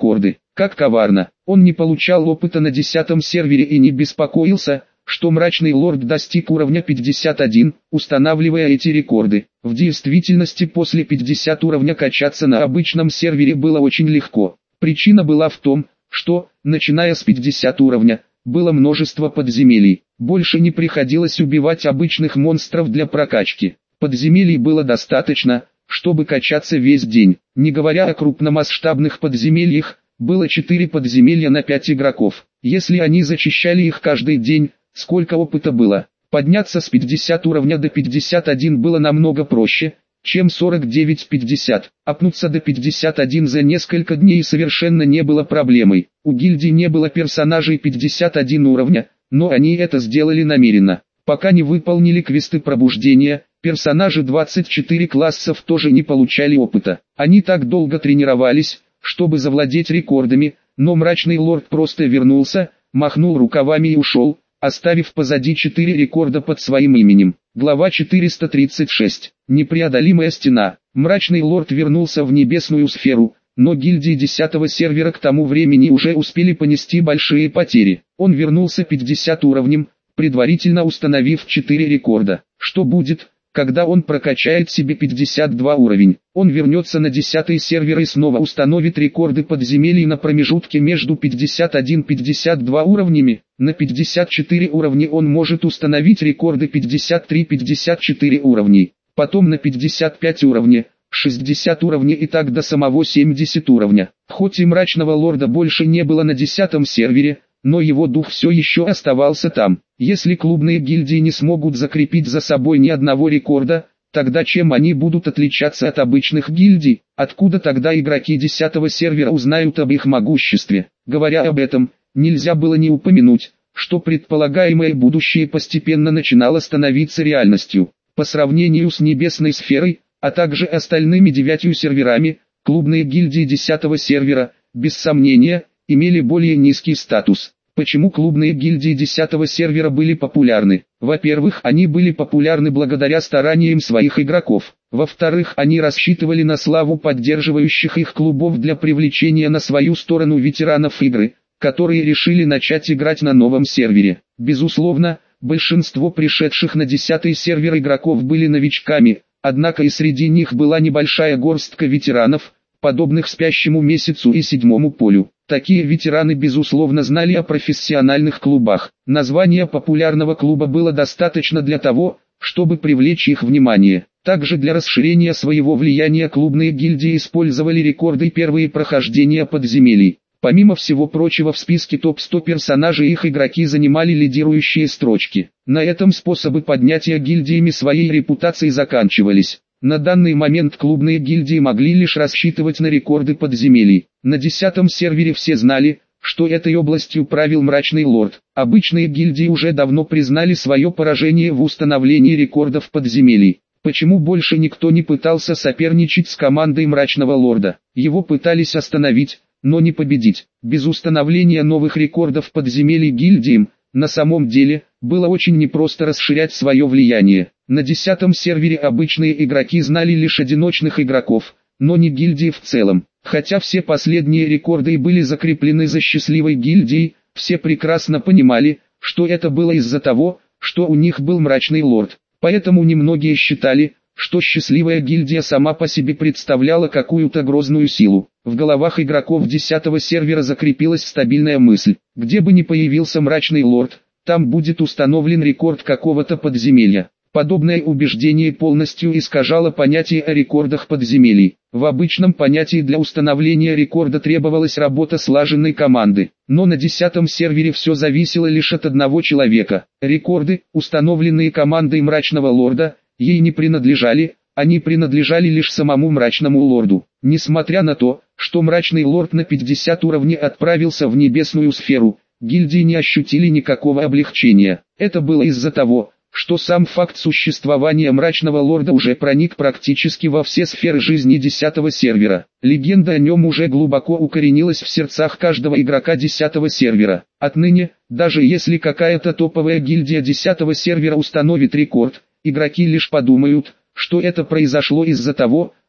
Speaker 1: Как коварно. Он не получал опыта на десятом сервере и не беспокоился, что Мрачный Лорд достиг уровня пятьдесят один, устанавливая эти рекорды. В действительности после пятидесятого уровня качаться на обычном сервере было очень легко. Причина была в том, что, начиная с пятидесятого уровня, было множество подземелий. Больше не приходилось убивать обычных монстров для прокачки. Подземелий было достаточно, чтобы качаться весь день. Не говоря о крупномасштабных подземельях, было четыре подземелья на пять игроков. Если они зачищали их каждый день, сколько опыта было? Подняться с пятидесятого уровня до пятидесяти одного было намного проще, чем сорок девять пятьдесят. Апнуться до пятидесяти одного за несколько дней совершенно не было проблемой. У гильдии не было персонажей пятьдесят один уровня, но они это сделали намеренно. Пока не выполнили квесты пробуждения, персонажи двадцати четырёх классов тоже не получали опыта. Они так долго тренировались, чтобы завладеть рекордами, но Мрачный Лорд просто вернулся, махнул рукавами и ушел, оставив позади четыре рекорда под своим именем. Глава четыреста тридцать шесть. Непреодолимая стена. Мрачный Лорд вернулся в небесную сферу, но гильдии десятого сервера к тому времени уже успели понести большие потери. Он вернулся пятидесятым уровнем, предварительно установив четыре рекорда. Что будет, когда он прокачает себе пятьдесят два уровень? Он вернется на десятый сервер и снова установит рекорды подземелий на промежутке между пятьдесят один и пятьдесят два уровнями. На пятьдесят четыре уровня он может установить рекорды пятьдесят три — пятьдесят четыре уровней. Потом на пятьдесят пять уровня, шестьдесят уровня и так до самого семидесятого уровня. Хоть и Мрачного Лорда больше не было на десятом сервере, но его дух все еще оставался там. Если клубные гильдии не смогут закрепить за собой ни одного рекорда, тогда чем они будут отличаться от обычных гильдий? Откуда тогда игроки десятого сервера узнают об их могуществе? Говоря об этом, нельзя было не упомянуть, что предполагаемое будущее постепенно начинало становиться реальностью. По сравнению с небесной сферой, а также остальными девятью серверами, клубные гильдии десятого сервера, без сомнения, имели более низкий статус. Почему клубные гильдии десятого сервера были популярны? Во-первых, они были популярны благодаря стараниям своих игроков. Во-вторых, они рассчитывали на славу поддерживающих их клубов для привлечения на свою сторону ветеранов игры, которые решили начать играть на новом сервере. Безусловно, большинство пришедших на десятый сервер игроков были новичками, однако и среди них была небольшая горстка ветеранов, подобных Спящему Месяцу и Седьмому Полю. Такие ветераны безусловно знали о профессиональных клубах. Название популярного клуба было достаточно для того, чтобы привлечь их внимание. Также для расширения своего влияния клубные гильдии использовали рекорды и первые прохождения подземелий. Помимо всего прочего, в списке топ сто персонажей их игроки занимали лидирующие строчки. На этом способы поднятия гильдиями своей репутации заканчивались. На данный момент клубные гильдии могли лишь рассчитывать на рекорды подземелий. На десятом сервере все знали, что этой областью правил Мрачный Лорд. Обычные гильдии уже давно признали свое поражение в установлении рекордов подземелий. Почему больше никто не пытался соперничать с командой Мрачного Лорда? Его пытались остановить, но не победить. Без установления новых рекордов подземелий гильдиям, на самом деле, было очень непросто расширять свое влияние. На десятом сервере обычные игроки знали лишь одиночных игроков, но не гильдии в целом. Хотя все последние рекорды и были закреплены за счастливой гильдией, все прекрасно понимали, что это было из-за того, что у них был Мрачный Лорд. Поэтому немногие считали, что счастливая гильдия сама по себе представляла какую-то грозную силу. В головах игроков десятого сервера закрепилась стабильная мысль: где бы ни появился Мрачный Лорд, там будет установлен рекорд какого-то подземелья. Подобное убеждение полностью искажало понятие о рекордах подземелий. В обычном понятии для установления рекорда требовалась работа слаженной команды, но на десятом сервере все зависело лишь от одного человека. Рекорды, установленные командой Мрачного Лорда, ей не принадлежали, они принадлежали лишь самому Мрачному Лорду. Несмотря на то, что Мрачный Лорд на пятидесятом уровне отправился в небесную сферу, гильдии не ощутили никакого облегчения. Это было из-за того, что сам факт существования Мрачного Лорда уже проник практически во все сферы жизни десятого сервера. Легенда о нем уже глубоко укоренилась в сердцах каждого игрока десятого сервера. Отныне, даже если какая-то топовая гильдия десятого сервера установит рекорд, игроки лишь подумают, что это произошло из-за того,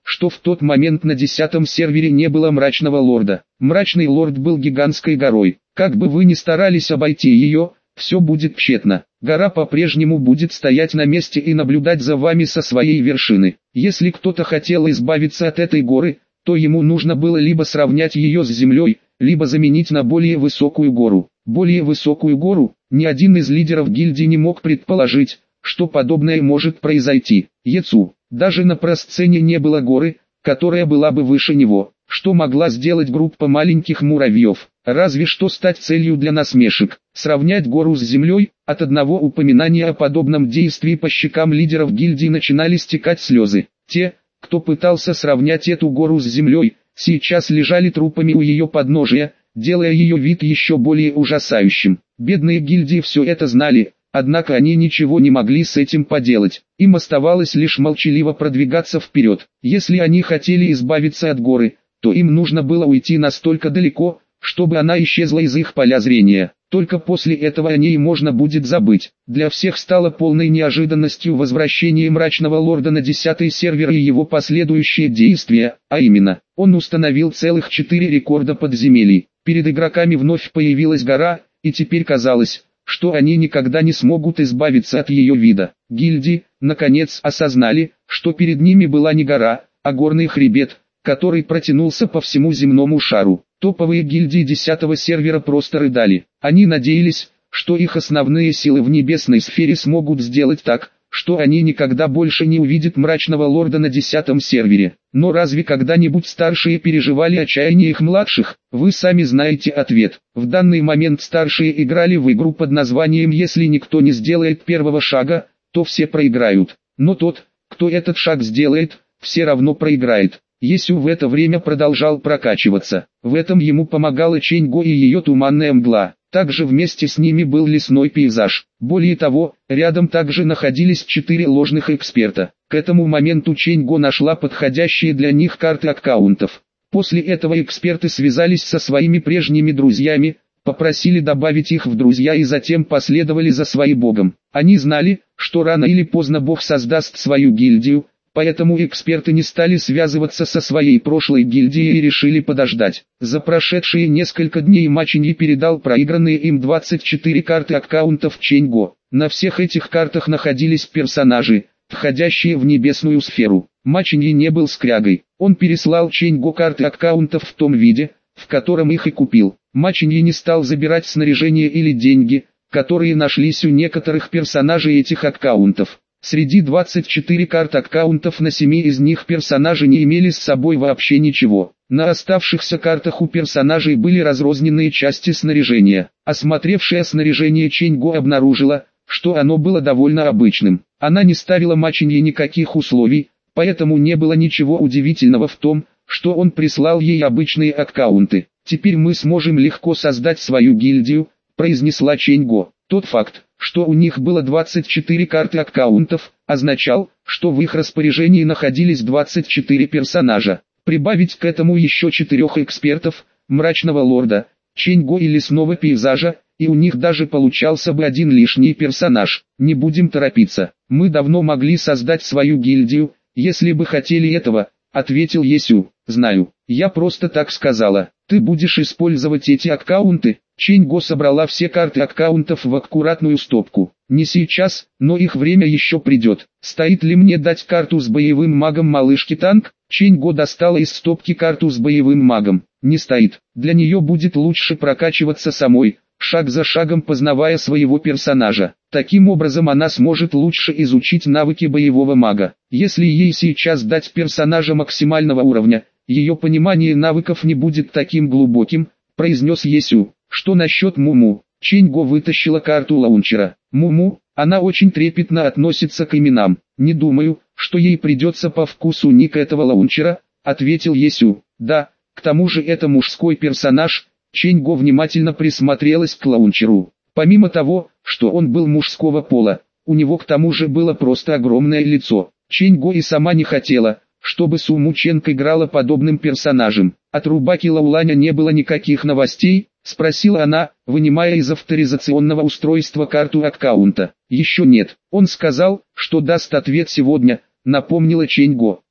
Speaker 1: что в тот момент на десятом сервере не было Мрачного Лорда. Мрачный Лорд был гигантской горой. Как бы вы ни старались обойти ее, все будет тщетно. Гора по-прежнему будет стоять на месте и наблюдать за вами со своей вершины. Если кто-то хотел избавиться от этой горы, то ему нужно было либо сравнять ее с землей, либо заменить на более высокую гору. Более высокую гору, ни один из лидеров гильдии не мог предположить, что подобное может произойти. Яцу, даже на просцене не было горы, которая была бы выше него. Что могла сделать группа маленьких муравьев? Разве что стать целью для насмешек. Сравнять гору с землей, от одного упоминания о подобном действии по щекам лидеров гильдии начинали стекать слезы. Те, кто пытался сравнять эту гору с землей, сейчас лежали трупами у ее подножия, делая ее вид еще более ужасающим. Бедные гильдии все это знали, однако они ничего не могли с этим поделать. Им оставалось лишь молчаливо продвигаться вперед. Если они хотели избавиться от горы, то им нужно было уйти настолько далеко, чтобы она исчезла из их поля зрения. Только после этого о ней можно будет забыть. Для всех стало полной неожиданностью возвращение Мрачного Лорда на десятый сервер и его последующие действия, а именно, он установил целых четыре рекорда подземелий. Перед игроками вновь появилась гора, и теперь казалось, что они никогда не смогут избавиться от ее вида. Гильдии, наконец, осознали, что перед ними была не гора, а горный хребет, который протянулся по всему земному шару. Топовые гильдии десятого сервера просто рыдали. Они надеялись, что их основные силы в небесной сфере смогут сделать так, что они никогда больше не увидят Мрачного Лорда на десятом сервере. Но разве когда-нибудь старшие переживали отчаяние их младших? Вы сами знаете ответ. В данный момент старшие играли в игру под названием «Если никто не сделает первого шага, то все проиграют». Но тот, кто этот шаг сделает, все равно проиграет. Есю в это время продолжал прокачиваться. В этом ему помогала Чэньго и ее туманная мгла. Также вместе с ними был лесной пейзаж. Более того, рядом также находились четыре ложных эксперта. К этому моменту Чэньго нашла подходящие для них карты аккаунтов. После этого эксперты связались со своими прежними друзьями, попросили добавить их в друзья и затем последовали за своим богом. Они знали, что рано или поздно бог создаст свою гильдию, поэтому эксперты не стали связываться со своей прошлой гильдией и решили подождать. За прошедшие несколько дней Мачиньи передал проигранные им двадцать четыре карты аккаунтов Чэньго. На всех этих картах находились персонажи, входящие в небесную сферу. Мачиньи не был скрягой. Он переслал Чэньго карты аккаунтов в том виде, в котором их и купил. Мачиньи не стал забирать снаряжение или деньги, которые нашлись у некоторых персонажей этих аккаунтов. Среди двадцати четырёх карт аккаунтов на семи из них персонажи не имели с собой вообще ничего. На оставшихся картах у персонажей были разрозненные части снаряжения. Осмотревшая снаряжение Чэньго обнаружила, что оно было довольно обычным. Она не ставила Мачиньи никаких условий, поэтому не было ничего удивительного в том, что он прислал ей обычные аккаунты. «Теперь мы сможем легко создать свою гильдию», — произнесла Чэньго. Тот факт, что у них было двадцать четыре карты аккаунтов, означал, что в их распоряжении находились двадцать четыре персонажа. Прибавить к этому еще четырех экспертов, Мрачного Лорда, Чэньго и лесного пейзажа, и у них даже получался бы один лишний персонаж. Не будем торопиться, мы давно могли создать свою гильдию, если бы хотели этого, ответил Есю. Знаю, я просто так сказала. Ты будешь использовать эти аккаунты? Чэньго собрала все карты аккаунтов в аккуратную стопку. Не сейчас, но их время еще придет. Стоит ли мне дать карту с боевым магом малышки Танк? Чэньго достала из стопки карту с боевым магом. Не стоит. Для нее будет лучше прокачиваться самой, шаг за шагом познавая своего персонажа. Таким образом она сможет лучше изучить навыки боевого мага. Если ей сейчас дать персонажа максимального уровня, ее понимание навыков не будет таким глубоким, произнес Есю. Что насчет Муму? Чэньго вытащила карту лаунчера. Муму, она очень трепетно относится к именам. Не думаю, что ей придется по вкусу ник этого лаунчера, ответил Есю. Да, к тому же это мужской персонаж. Чэньго внимательно присмотрелась к лаунчеру. Помимо того, что он был мужского пола, у него к тому же было просто огромное лицо. Чэньго и сама не хотела, чтобы Су Мученг играла подобным персонажем. От Рубаки Лауланя не было никаких новостей, спросила она, вынимая из авторизационного устройства карту аккаунта. Еще нет. Он сказал, что даст ответ сегодня, напомнила Чэньго.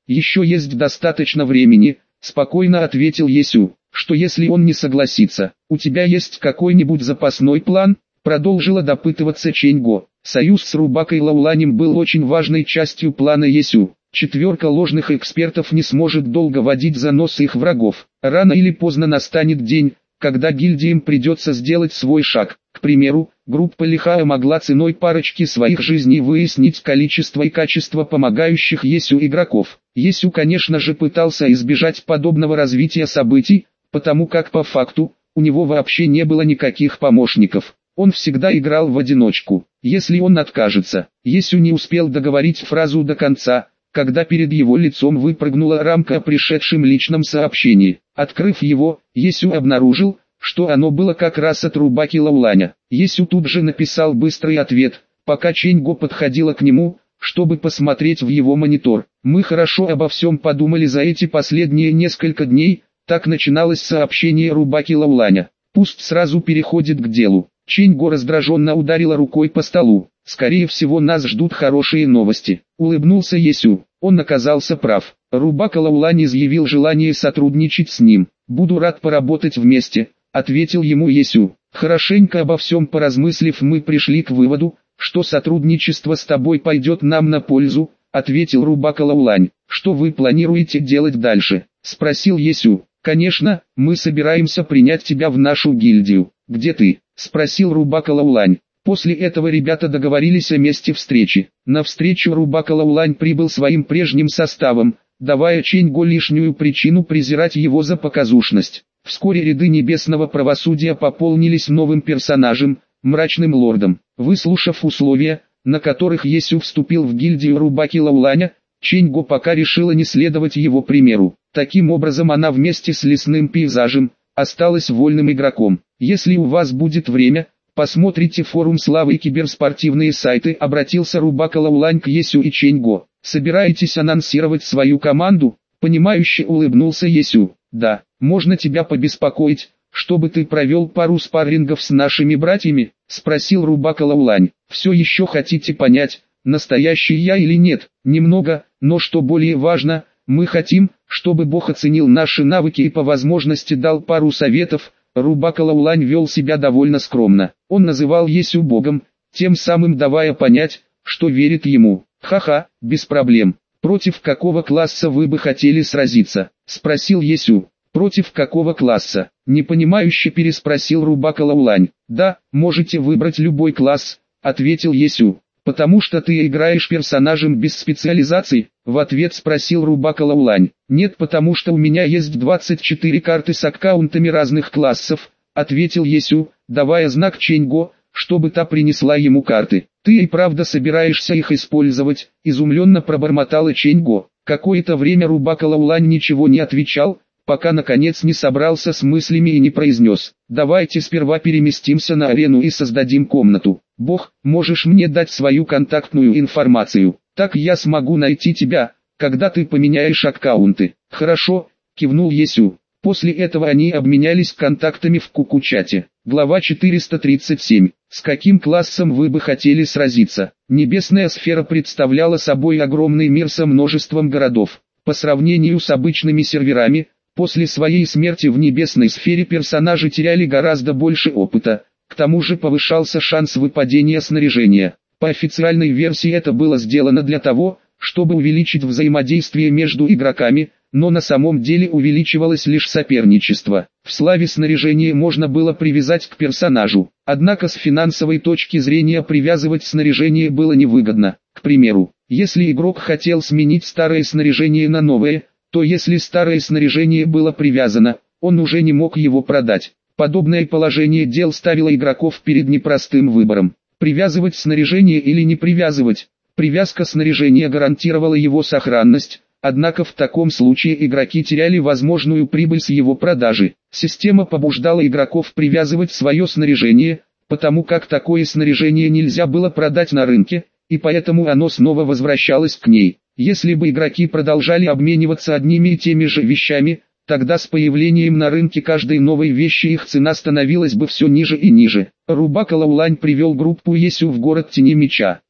Speaker 1: Еще есть достаточно времени, спокойно ответил Есю. Что если он не согласится? У тебя есть какой-нибудь запасной план? Продолжила допытываться Чэньго. Союз с Рубакой Лауланем был очень важной частью плана Есю. Четверка ложных экспертов не сможет долго водить за нос их врагов. Рано или поздно настанет день, когда гильдиям придется сделать свой шаг. К примеру, группа Лихая могла ценой парочки своих жизней выяснить количество и качество помогающих Есю игроков. Есю, конечно же, пытался избежать подобного развития событий, потому как по факту, у него вообще не было никаких помощников. Он всегда играл в одиночку. Если он откажется, Есю не успел договорить фразу до конца, когда перед его лицом выпрыгнула рамка о пришедшем личном сообщении. Открыв его, Есю обнаружил, что оно было как раз от Рубаки Лауланя. Есю тут же написал быстрый ответ, пока Чэньго подходила к нему, чтобы посмотреть в его монитор. «Мы хорошо обо всем подумали за эти последние несколько дней», так начиналось сообщение Рубаки Лауланя. «Пусть сразу переходит к делу». Чэньго раздраженно ударила рукой по столу. «Скорее всего нас ждут хорошие новости», — улыбнулся Есю. Он оказался прав. Рубака Лаулань изъявил желание сотрудничать с ним. «Буду рад поработать вместе», — ответил ему Есю. «Хорошенько обо всем поразмыслив, мы пришли к выводу, что сотрудничество с тобой пойдет нам на пользу», — ответил Рубака Лаулань. «Что вы планируете делать дальше?» — спросил Есю. «Конечно, мы собираемся принять тебя в нашу гильдию». «Где ты?» — спросил Рубака Лаулань. После этого ребята договорились о месте встречи. На встречу Рубака Лаулань прибыл своим прежним составом, давая Чэньго лишнюю причину презирать его за показушность. Вскоре ряды небесного правосудия пополнились новым персонажем, мрачным лордом. Выслушав условия, на которых Есю вступил в гильдию Рубаки Лауланя, Чэньго пока решила не следовать его примеру. Таким образом она вместе с лесным пейзажем осталась вольным игроком. Если у вас будет время, посмотрите форум славы и киберспортивные сайты, обратился Рубака Лаулань к Есю и Чэньго. Собираетесь анонсировать свою команду? Понимающе улыбнулся Есю. Да, можно тебя побеспокоить, чтобы ты провел пару спаррингов с нашими братьями? Спросил Рубака Лаулань. Все еще хотите понять, настоящий я или нет? Немного, но что более важно, мы хотим, чтобы Бог оценил наши навыки и по возможности дал пару советов. Рубака Лаулань вел себя довольно скромно. Он называл Есю Богом, тем самым давая понять, что верит ему. «Ха-ха, без проблем. Против какого класса вы бы хотели сразиться?» — спросил Есю. «Против какого класса?» — непонимающе переспросил Рубака Лаулань. «Да, можете выбрать любой класс», — ответил Есю. «Потому что ты играешь персонажем без специализаций?» — в ответ спросил Рубака Лаулань. «Нет, потому что у меня есть двадцать четыре карты с аккаунтами разных классов», — ответил Есю, давая знак Чэньго, чтобы та принесла ему карты. «Ты и правда собираешься их использовать?» — изумленно пробормотала Чэньго. Какое-то время Рубака Лаулань ничего не отвечал, пока наконец не собрался с мыслями и не произнес: «Давайте сперва переместимся на арену и создадим комнату. Бог, можешь мне дать свою контактную информацию? Так я смогу найти тебя, когда ты поменяешь аккаунты». «Хорошо», — кивнул Есю. После этого они обменялись контактами в Куку-чате. Глава четыреста тридцать семь. С каким классом вы бы хотели сразиться? Небесная сфера представляла собой огромный мир со множеством городов. По сравнению с обычными серверами, после своей смерти в небесной сфере персонажи теряли гораздо больше опыта, к тому же повышался шанс выпадения снаряжения. По официальной версии это было сделано для того, чтобы увеличить взаимодействие между игроками, но на самом деле увеличивалось лишь соперничество. В славе снаряжение можно было привязать к персонажу, однако с финансовой точки зрения привязывать снаряжение было невыгодно. К примеру, если игрок хотел сменить старое снаряжение на новое, то если старое снаряжение было привязано, он уже не мог его продать. Подобное положение дел ставило игроков перед непростым выбором: привязывать снаряжение или не привязывать. Привязка снаряжения гарантировала его сохранность, однако в таком случае игроки теряли возможную прибыль с его продажи. Система побуждала игроков привязывать свое снаряжение, потому как такое снаряжение нельзя было продать на рынке, и поэтому оно снова возвращалось к ней. Если бы игроки продолжали обмениваться одними и теми же вещами, тогда с появлением на рынке каждой новой вещи их цена становилась бы все ниже и ниже. Рубака Лаулань привел группу Есю в город Тени Меча.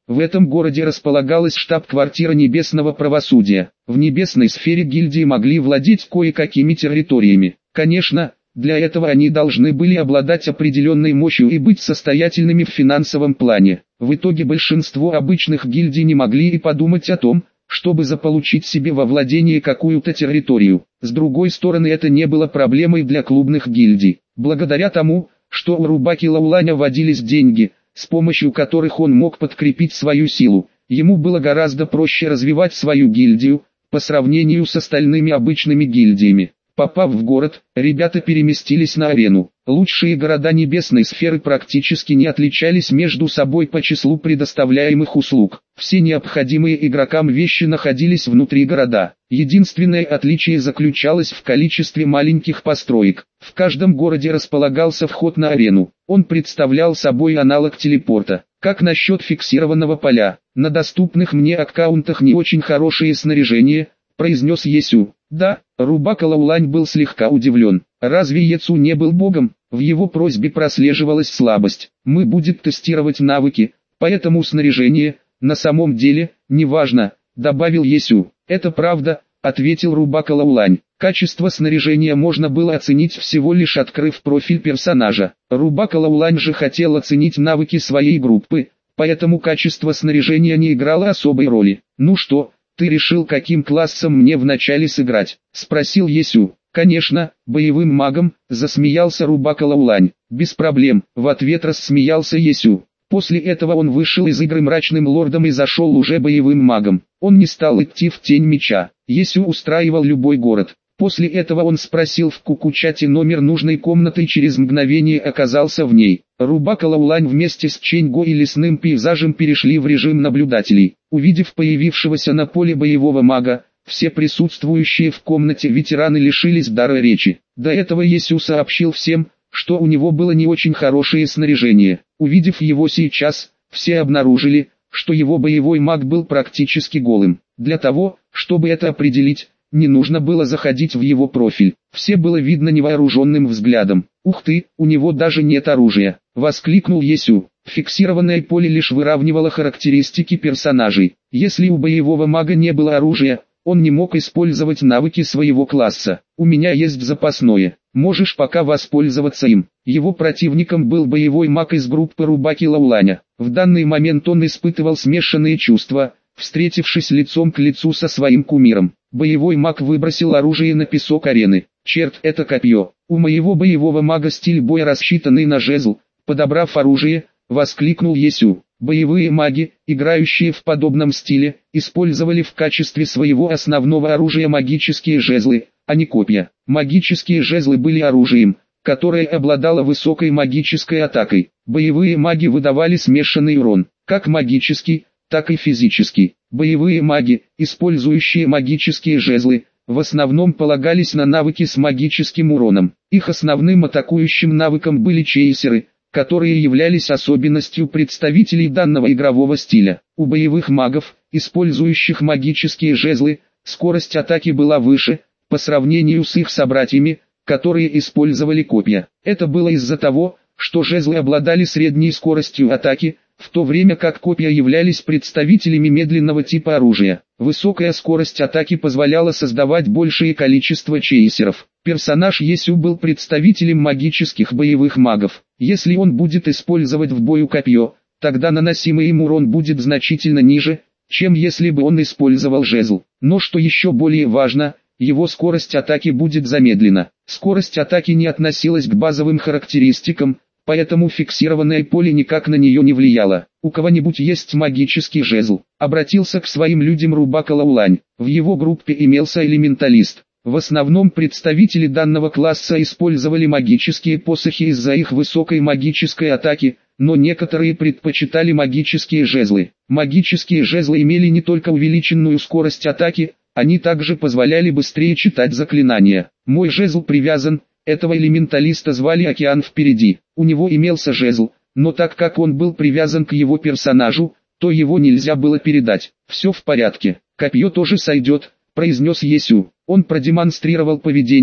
Speaker 1: В этом городе располагалась штаб-квартира Небесного Правосудия. В небесной сфере гильдии могли владеть кое-какими территориями. Конечно, для этого они должны были обладать определенной мощью и быть состоятельными в финансовом плане. В итоге большинство обычных гильдий не могли и подумать о том, чтобы заполучить себе во владение какую-то территорию. С другой стороны, это не было проблемой для клубных гильдий. Благодаря тому, что у Рубаки Лауланя водились деньги, с помощью которых он мог подкрепить свою силу, ему было гораздо проще развивать свою гильдию, по сравнению с остальными обычными гильдиями. Попав в город, ребята переместились на арену. Лучшие города небесной сферы практически не отличались между собой по числу предоставляемых услуг. Все необходимые игрокам вещи находились внутри города. Единственное отличие заключалось в количестве маленьких построек. В каждом городе располагался вход на арену. Он представлял собой аналог телепорта. Как насчет фиксированного поля? На доступных мне аккаунтах не очень хорошее снаряжение, произнес Есю. Да, Рубака Лаулань был слегка удивлен. Разве Ецу не был богом? В его просьбе прослеживалась слабость. Мы будем тестировать навыки, поэтому снаряжение, на самом деле, не важно, добавил Есю. Это правда, ответил Рубака Лаулань. Качество снаряжения можно было оценить всего лишь открыв профиль персонажа. Рубака Лаулань же хотел оценить навыки своей группы, поэтому качество снаряжения не играло особой роли. Ну что, ты решил, каким классом мне вначале сыграть? Спросил Есю. Конечно, боевым магом, засмеялся Рубака Лаулань. Без проблем, в ответ рассмеялся Есю. После этого он вышел из игры мрачным лордом и зашел уже боевым магом. Он не стал идти в тень меча. Есю устраивал любой город. После этого он спросил в Кукучате номер нужной комнаты и через мгновение оказался в ней. Рубака Лаулань вместе с Ченьго и лесным пейзажем перешли в режим наблюдателей. Увидев появившегося на поле боевого мага, все присутствующие в комнате ветераны лишились дара речи. До этого Есю сообщил всем, что у него было не очень хорошее снаряжение. Увидев его сейчас, все обнаружили, что его боевой маг был практически голым. Для того, чтобы это определить, не нужно было заходить в его профиль. Все было видно невооруженным взглядом. «Ух ты, у него даже нет оружия!» — воскликнул Есю. Фиксированное поле лишь выравнивало характеристики персонажей. Если у боевого мага не было оружия, он не мог использовать навыки своего класса. «У меня есть запасное. Можешь пока воспользоваться им». Его противником был боевой маг из группы Рубаки Лауланя. В данный момент он испытывал смешанные чувства, встретившись лицом к лицу со своим кумиром. Боевой маг выбросил оружие на песок арены. «Черт, это копье! У моего боевого мага стиль боя рассчитанный на жезл», подобрав оружие, воскликнул Есю. Боевые маги, играющие в подобном стиле, использовали в качестве своего основного оружия магические жезлы, а не копья. Магические жезлы были оружием, которое обладало высокой магической атакой. Боевые маги выдавали смешанный урон, как магический, так и физический. Боевые маги, использующие магические жезлы, в основном полагались на навыки с магическим уроном. Их основным атакующим навыком были чейсеры, которые являлись особенностью представителей данного игрового стиля. У боевых магов, использующих магические жезлы, скорость атаки была выше, по сравнению с их собратьями, которые использовали копья. Это было из-за того, что жезлы обладали средней скоростью атаки, в то время как копья являлись представителями медленного типа оружия. Высокая скорость атаки позволяла создавать большее количество чейсеров. Персонаж Есю был представителем магических боевых магов. Если он будет использовать в бою копье, тогда наносимый им урон будет значительно ниже, чем если бы он использовал жезл. Но что еще более важно, его скорость атаки будет замедлена. Скорость атаки не относилась к базовым характеристикам, поэтому фиксированное поле никак на нее не влияло. «У кого-нибудь есть магический жезл?» Обратился к своим людям Рубака Лаулань. В его группе имелся элементалист. В основном представители данного класса использовали магические посохи из-за их высокой магической атаки, но некоторые предпочитали магические жезлы. Магические жезлы имели не только увеличенную скорость атаки, они также позволяли быстрее читать заклинания. «Мой жезл привязан». Этого элементалиста звали Океан Впереди. У него имелся жезл, но так как он был привязан к его персонажу, то его нельзя было передать. «Все в порядке, копье тоже сойдет», — произнес Есю. Он продемонстрировал поведение,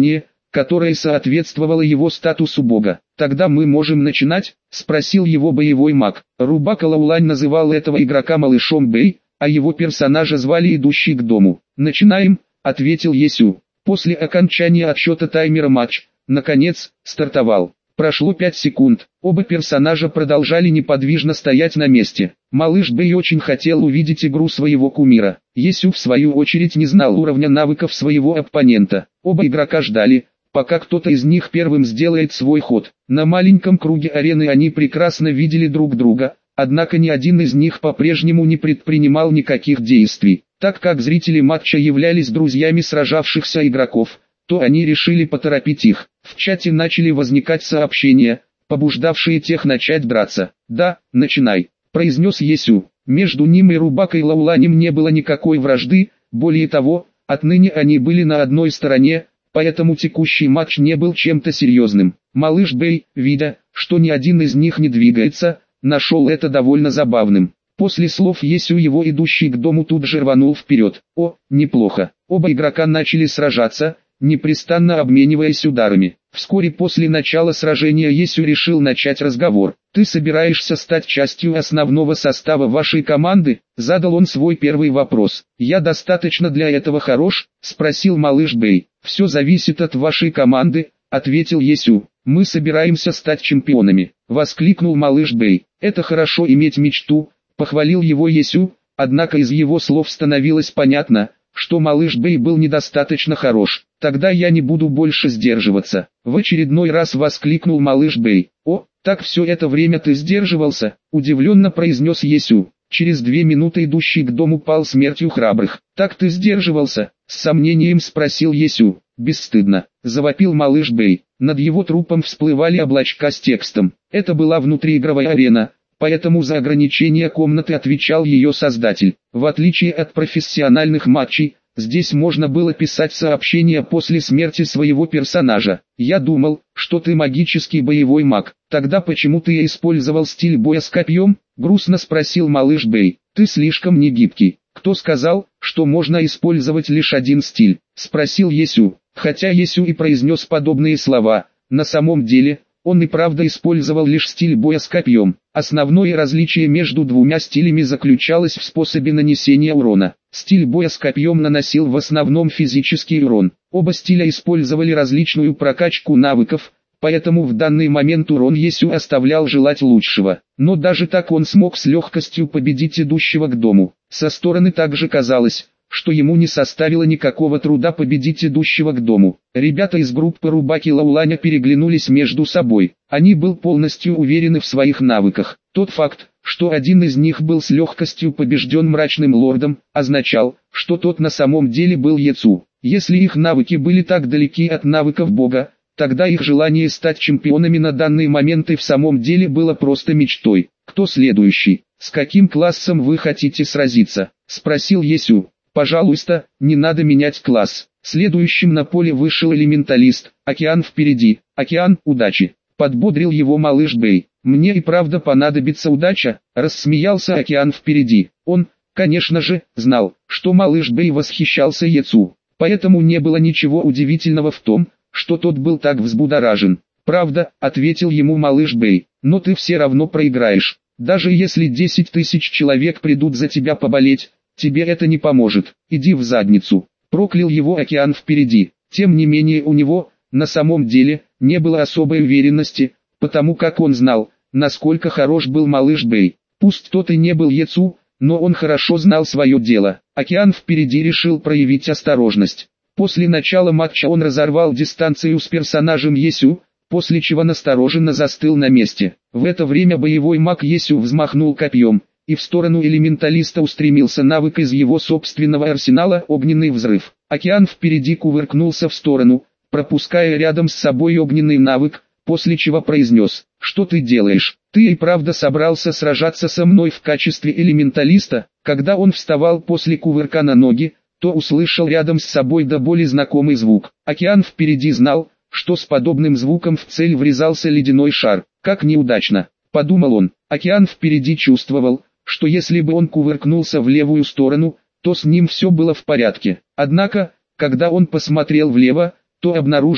Speaker 1: которое соответствовало его статусу бога. «Тогда мы можем начинать?» – спросил его боевой маг. Рубака Лаулань называл этого игрока малышом Бэй, а его персонажа звали «Идущий к дому». «Начинаем», – ответил Есю. После окончания отсчета таймера матч, наконец, стартовал. Прошло пять секунд, оба персонажа продолжали неподвижно стоять на месте. Малыш Бэй очень хотел увидеть игру своего кумира. Есю в свою очередь не знал уровня навыков своего оппонента. Оба игрока ждали, пока кто-то из них первым сделает свой ход. На маленьком круге арены они прекрасно видели друг друга, однако ни один из них по-прежнему не предпринимал никаких действий. Так как зрители матча являлись друзьями сражавшихся игроков, то они решили поторопить их. В чате начали возникать сообщения, побуждавшие тех начать драться. «Да, начинай», – произнес Есю. Между ним и Рубакой Лауланем не было никакой вражды, более того, отныне они были на одной стороне, поэтому текущий матч не был чем-то серьезным. Малыш Бэй, видя, что ни один из них не двигается, нашел это довольно забавным. После слов Есю его идущий к дому тут же рванул вперед. О, неплохо. Оба игрока начали сражаться, непрестанно обмениваясь ударами. Вскоре после начала сражения Есю решил начать разговор. «Ты собираешься стать частью основного состава вашей команды?» – задал он свой первый вопрос. «Я достаточно для этого хорош?» – спросил малыш Бэй. «Все зависит от вашей команды», – ответил Есю. «Мы собираемся стать чемпионами», – воскликнул малыш Бэй. «Это хорошо иметь мечту», – похвалил его Есю, однако из его слов становилось понятно, что малыш Бэй был недостаточно хорош. «Тогда я не буду больше сдерживаться», — в очередной раз воскликнул малыш Бэй. «О, так все это время ты сдерживался?» — удивленно произнес Есю. Через две минуты идущий к дому пал смертью храбрых. «Так ты сдерживался?» — с сомнением спросил Есю. «Бесстыдно», — завопил малыш Бэй. Над его трупом всплывали облачка с текстом. Это была внутриигровая арена, поэтому за ограничение комнаты отвечал ее создатель. В отличие от профессиональных матчей, здесь можно было писать сообщения после смерти своего персонажа. «Я думал, что ты магический боевой маг. Тогда почему ты использовал стиль боя с копьем?» — грустно спросил малыш Бэй. «Ты слишком негибкий». «Кто сказал, что можно использовать лишь один стиль?» — спросил Есю. Хотя Есю и произнес подобные слова, на самом деле, он и правда использовал лишь стиль боя с копьем. Основное различие между двумя стилями заключалось в способе нанесения урона. Стиль боя с копьем наносил в основном физический урон. Оба стиля использовали различную прокачку навыков, поэтому в данный момент урон Есю оставлял желать лучшего. Но даже так он смог с легкостью победить идущего к дому. Со стороны также казалось, что ему не составило никакого труда победить идущего к дому. Ребята из группы Рубаки Лауланя переглянулись между собой. Они были полностью уверены в своих навыках. Тот факт, что один из них был с легкостью побежден мрачным лордом, означал, что тот на самом деле был Ецу. Если их навыки были так далеки от навыков бога, тогда их желание стать чемпионами на данный момент и в самом деле было просто мечтой. «Кто следующий? С каким классом вы хотите сразиться?» – спросил Есю. «Пожалуйста, не надо менять класс». Следующим на поле вышел элементалист. «Океан впереди, океан, удачи!» – подбодрил его малыш Бэй. «Мне и правда понадобится удача», – рассмеялся океан впереди. Он, конечно же, знал, что малыш Бэй восхищался Ецу, поэтому не было ничего удивительного в том, что тот был так взбудоражен. «Правда», – ответил ему малыш Бэй, – «но ты все равно проиграешь. Даже если десять тысяч человек придут за тебя поболеть, тебе это не поможет. Иди в задницу», – проклял его океан впереди. Тем не менее у него, на самом деле, не было особой уверенности, потому как он знал, насколько хорош был малыш Бэй. Пусть тот и не был Ецу, но он хорошо знал свое дело. Океан впереди решил проявить осторожность. После начала матча он разорвал дистанцию с персонажем Есю, после чего настороженно застыл на месте. В это время боевой маг Есю взмахнул копьем, и в сторону элементалиста устремился навык из его собственного арсенала «Огненный взрыв». Океан впереди кувыркнулся в сторону, пропуская рядом с собой огненный навык, после чего произнес: «Что ты делаешь? Ты и правда собрался сражаться со мной в качестве элементалиста?» Когда он вставал после кувырка на ноги, то услышал рядом с собой до боли знакомый звук. Океан впереди знал, что с подобным звуком в цель врезался ледяной шар. «Как неудачно», — подумал он. Океан впереди чувствовал, что если бы он кувыркнулся в левую сторону, то с ним все было в порядке. Однако, когда он посмотрел влево, то обнаружил,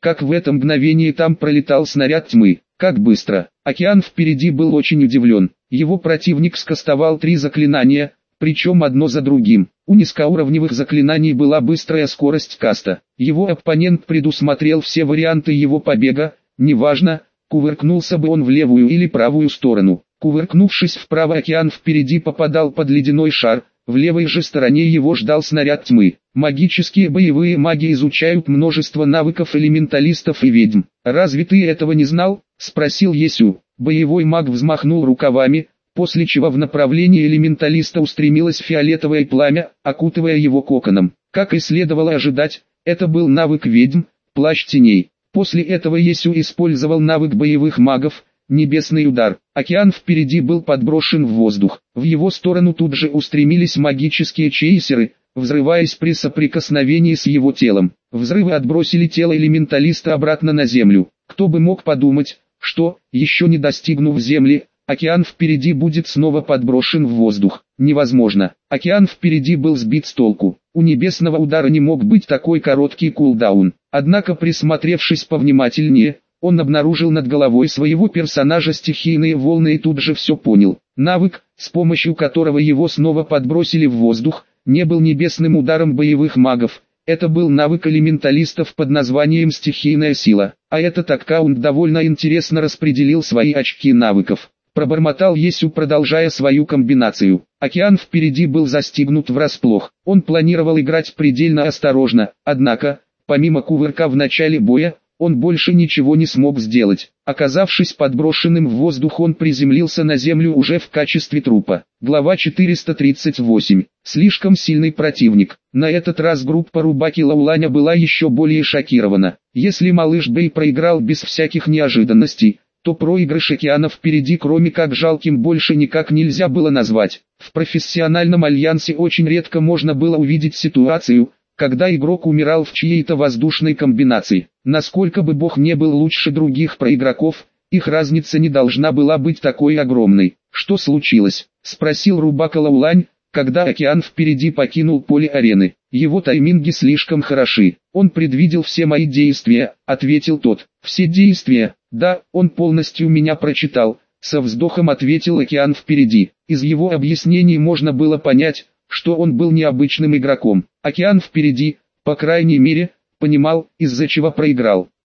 Speaker 1: как в это мгновение там пролетал снаряд тьмы. Как быстро! Океан впереди был очень удивлен. Его противник скастовал три заклинания, причем одно за другим. У низкоуровневых заклинаний была быстрая скорость каста. Его оппонент предусмотрел все варианты его побега, неважно, кувыркнулся бы он в левую или правую сторону. Кувыркнувшись вправо, океан впереди попадал под ледяной шар, в левой же стороне его ждал снаряд тьмы. Магические боевые маги изучают множество навыков элементалистов и ведьм. «Разве ты этого не знал?» – спросил Есю. Боевой маг взмахнул рукавами, после чего в направлении элементалиста устремилось фиолетовое пламя, окутывая его коконом. Как и следовало ожидать, это был навык ведьм, плащ теней. После этого Есю использовал навык боевых магов, небесный удар. Океан впереди был подброшен в воздух. В его сторону тут же устремились магические чейсеры, взрываясь при соприкосновении с его телом. Взрывы отбросили тело элементалиста обратно на землю. Кто бы мог подумать, что, еще не достигнув земли, океан впереди будет снова подброшен в воздух. Невозможно. Океан впереди был сбит с толку. У небесного удара не мог быть такой короткий кулдаун. Однако, присмотревшись повнимательнее, он обнаружил над головой своего персонажа стихийные волны и тут же все понял. Навык, с помощью которого его снова подбросили в воздух, не был небесным ударом боевых магов. Это был навык элементалистов под названием «Стихийная сила». А этот аккаунт довольно интересно распределил свои очки навыков. Пробормотал Есю, продолжая свою комбинацию. Океан впереди был застигнут врасплох. Он планировал играть предельно осторожно, однако, помимо кувырка в начале боя, он больше ничего не смог сделать. Оказавшись подброшенным в воздух, он приземлился на землю уже в качестве трупа. Глава четыреста тридцать восемь. Слишком сильный противник. На этот раз группа Рубаки Лауланя была еще более шокирована. Если малыш Бэй проиграл без всяких неожиданностей, то проигрыш океана впереди кроме как жалким больше никак нельзя было назвать. В профессиональном альянсе очень редко можно было увидеть ситуацию, когда игрок умирал в чьей-то воздушной комбинации. Насколько бы бог не был лучше других проигроков, их разница не должна была быть такой огромной. «Что случилось?» – спросил Рубака Лаулань, когда океан впереди покинул поле арены. «Его тайминги слишком хороши. Он предвидел все мои действия», – ответил тот. «Все действия? Да, он полностью меня прочитал», – со вздохом ответил океан впереди. Из его объяснений можно было понять, что он был необычным игроком. Океан впереди, по крайней мере, понимал, из-за чего проиграл.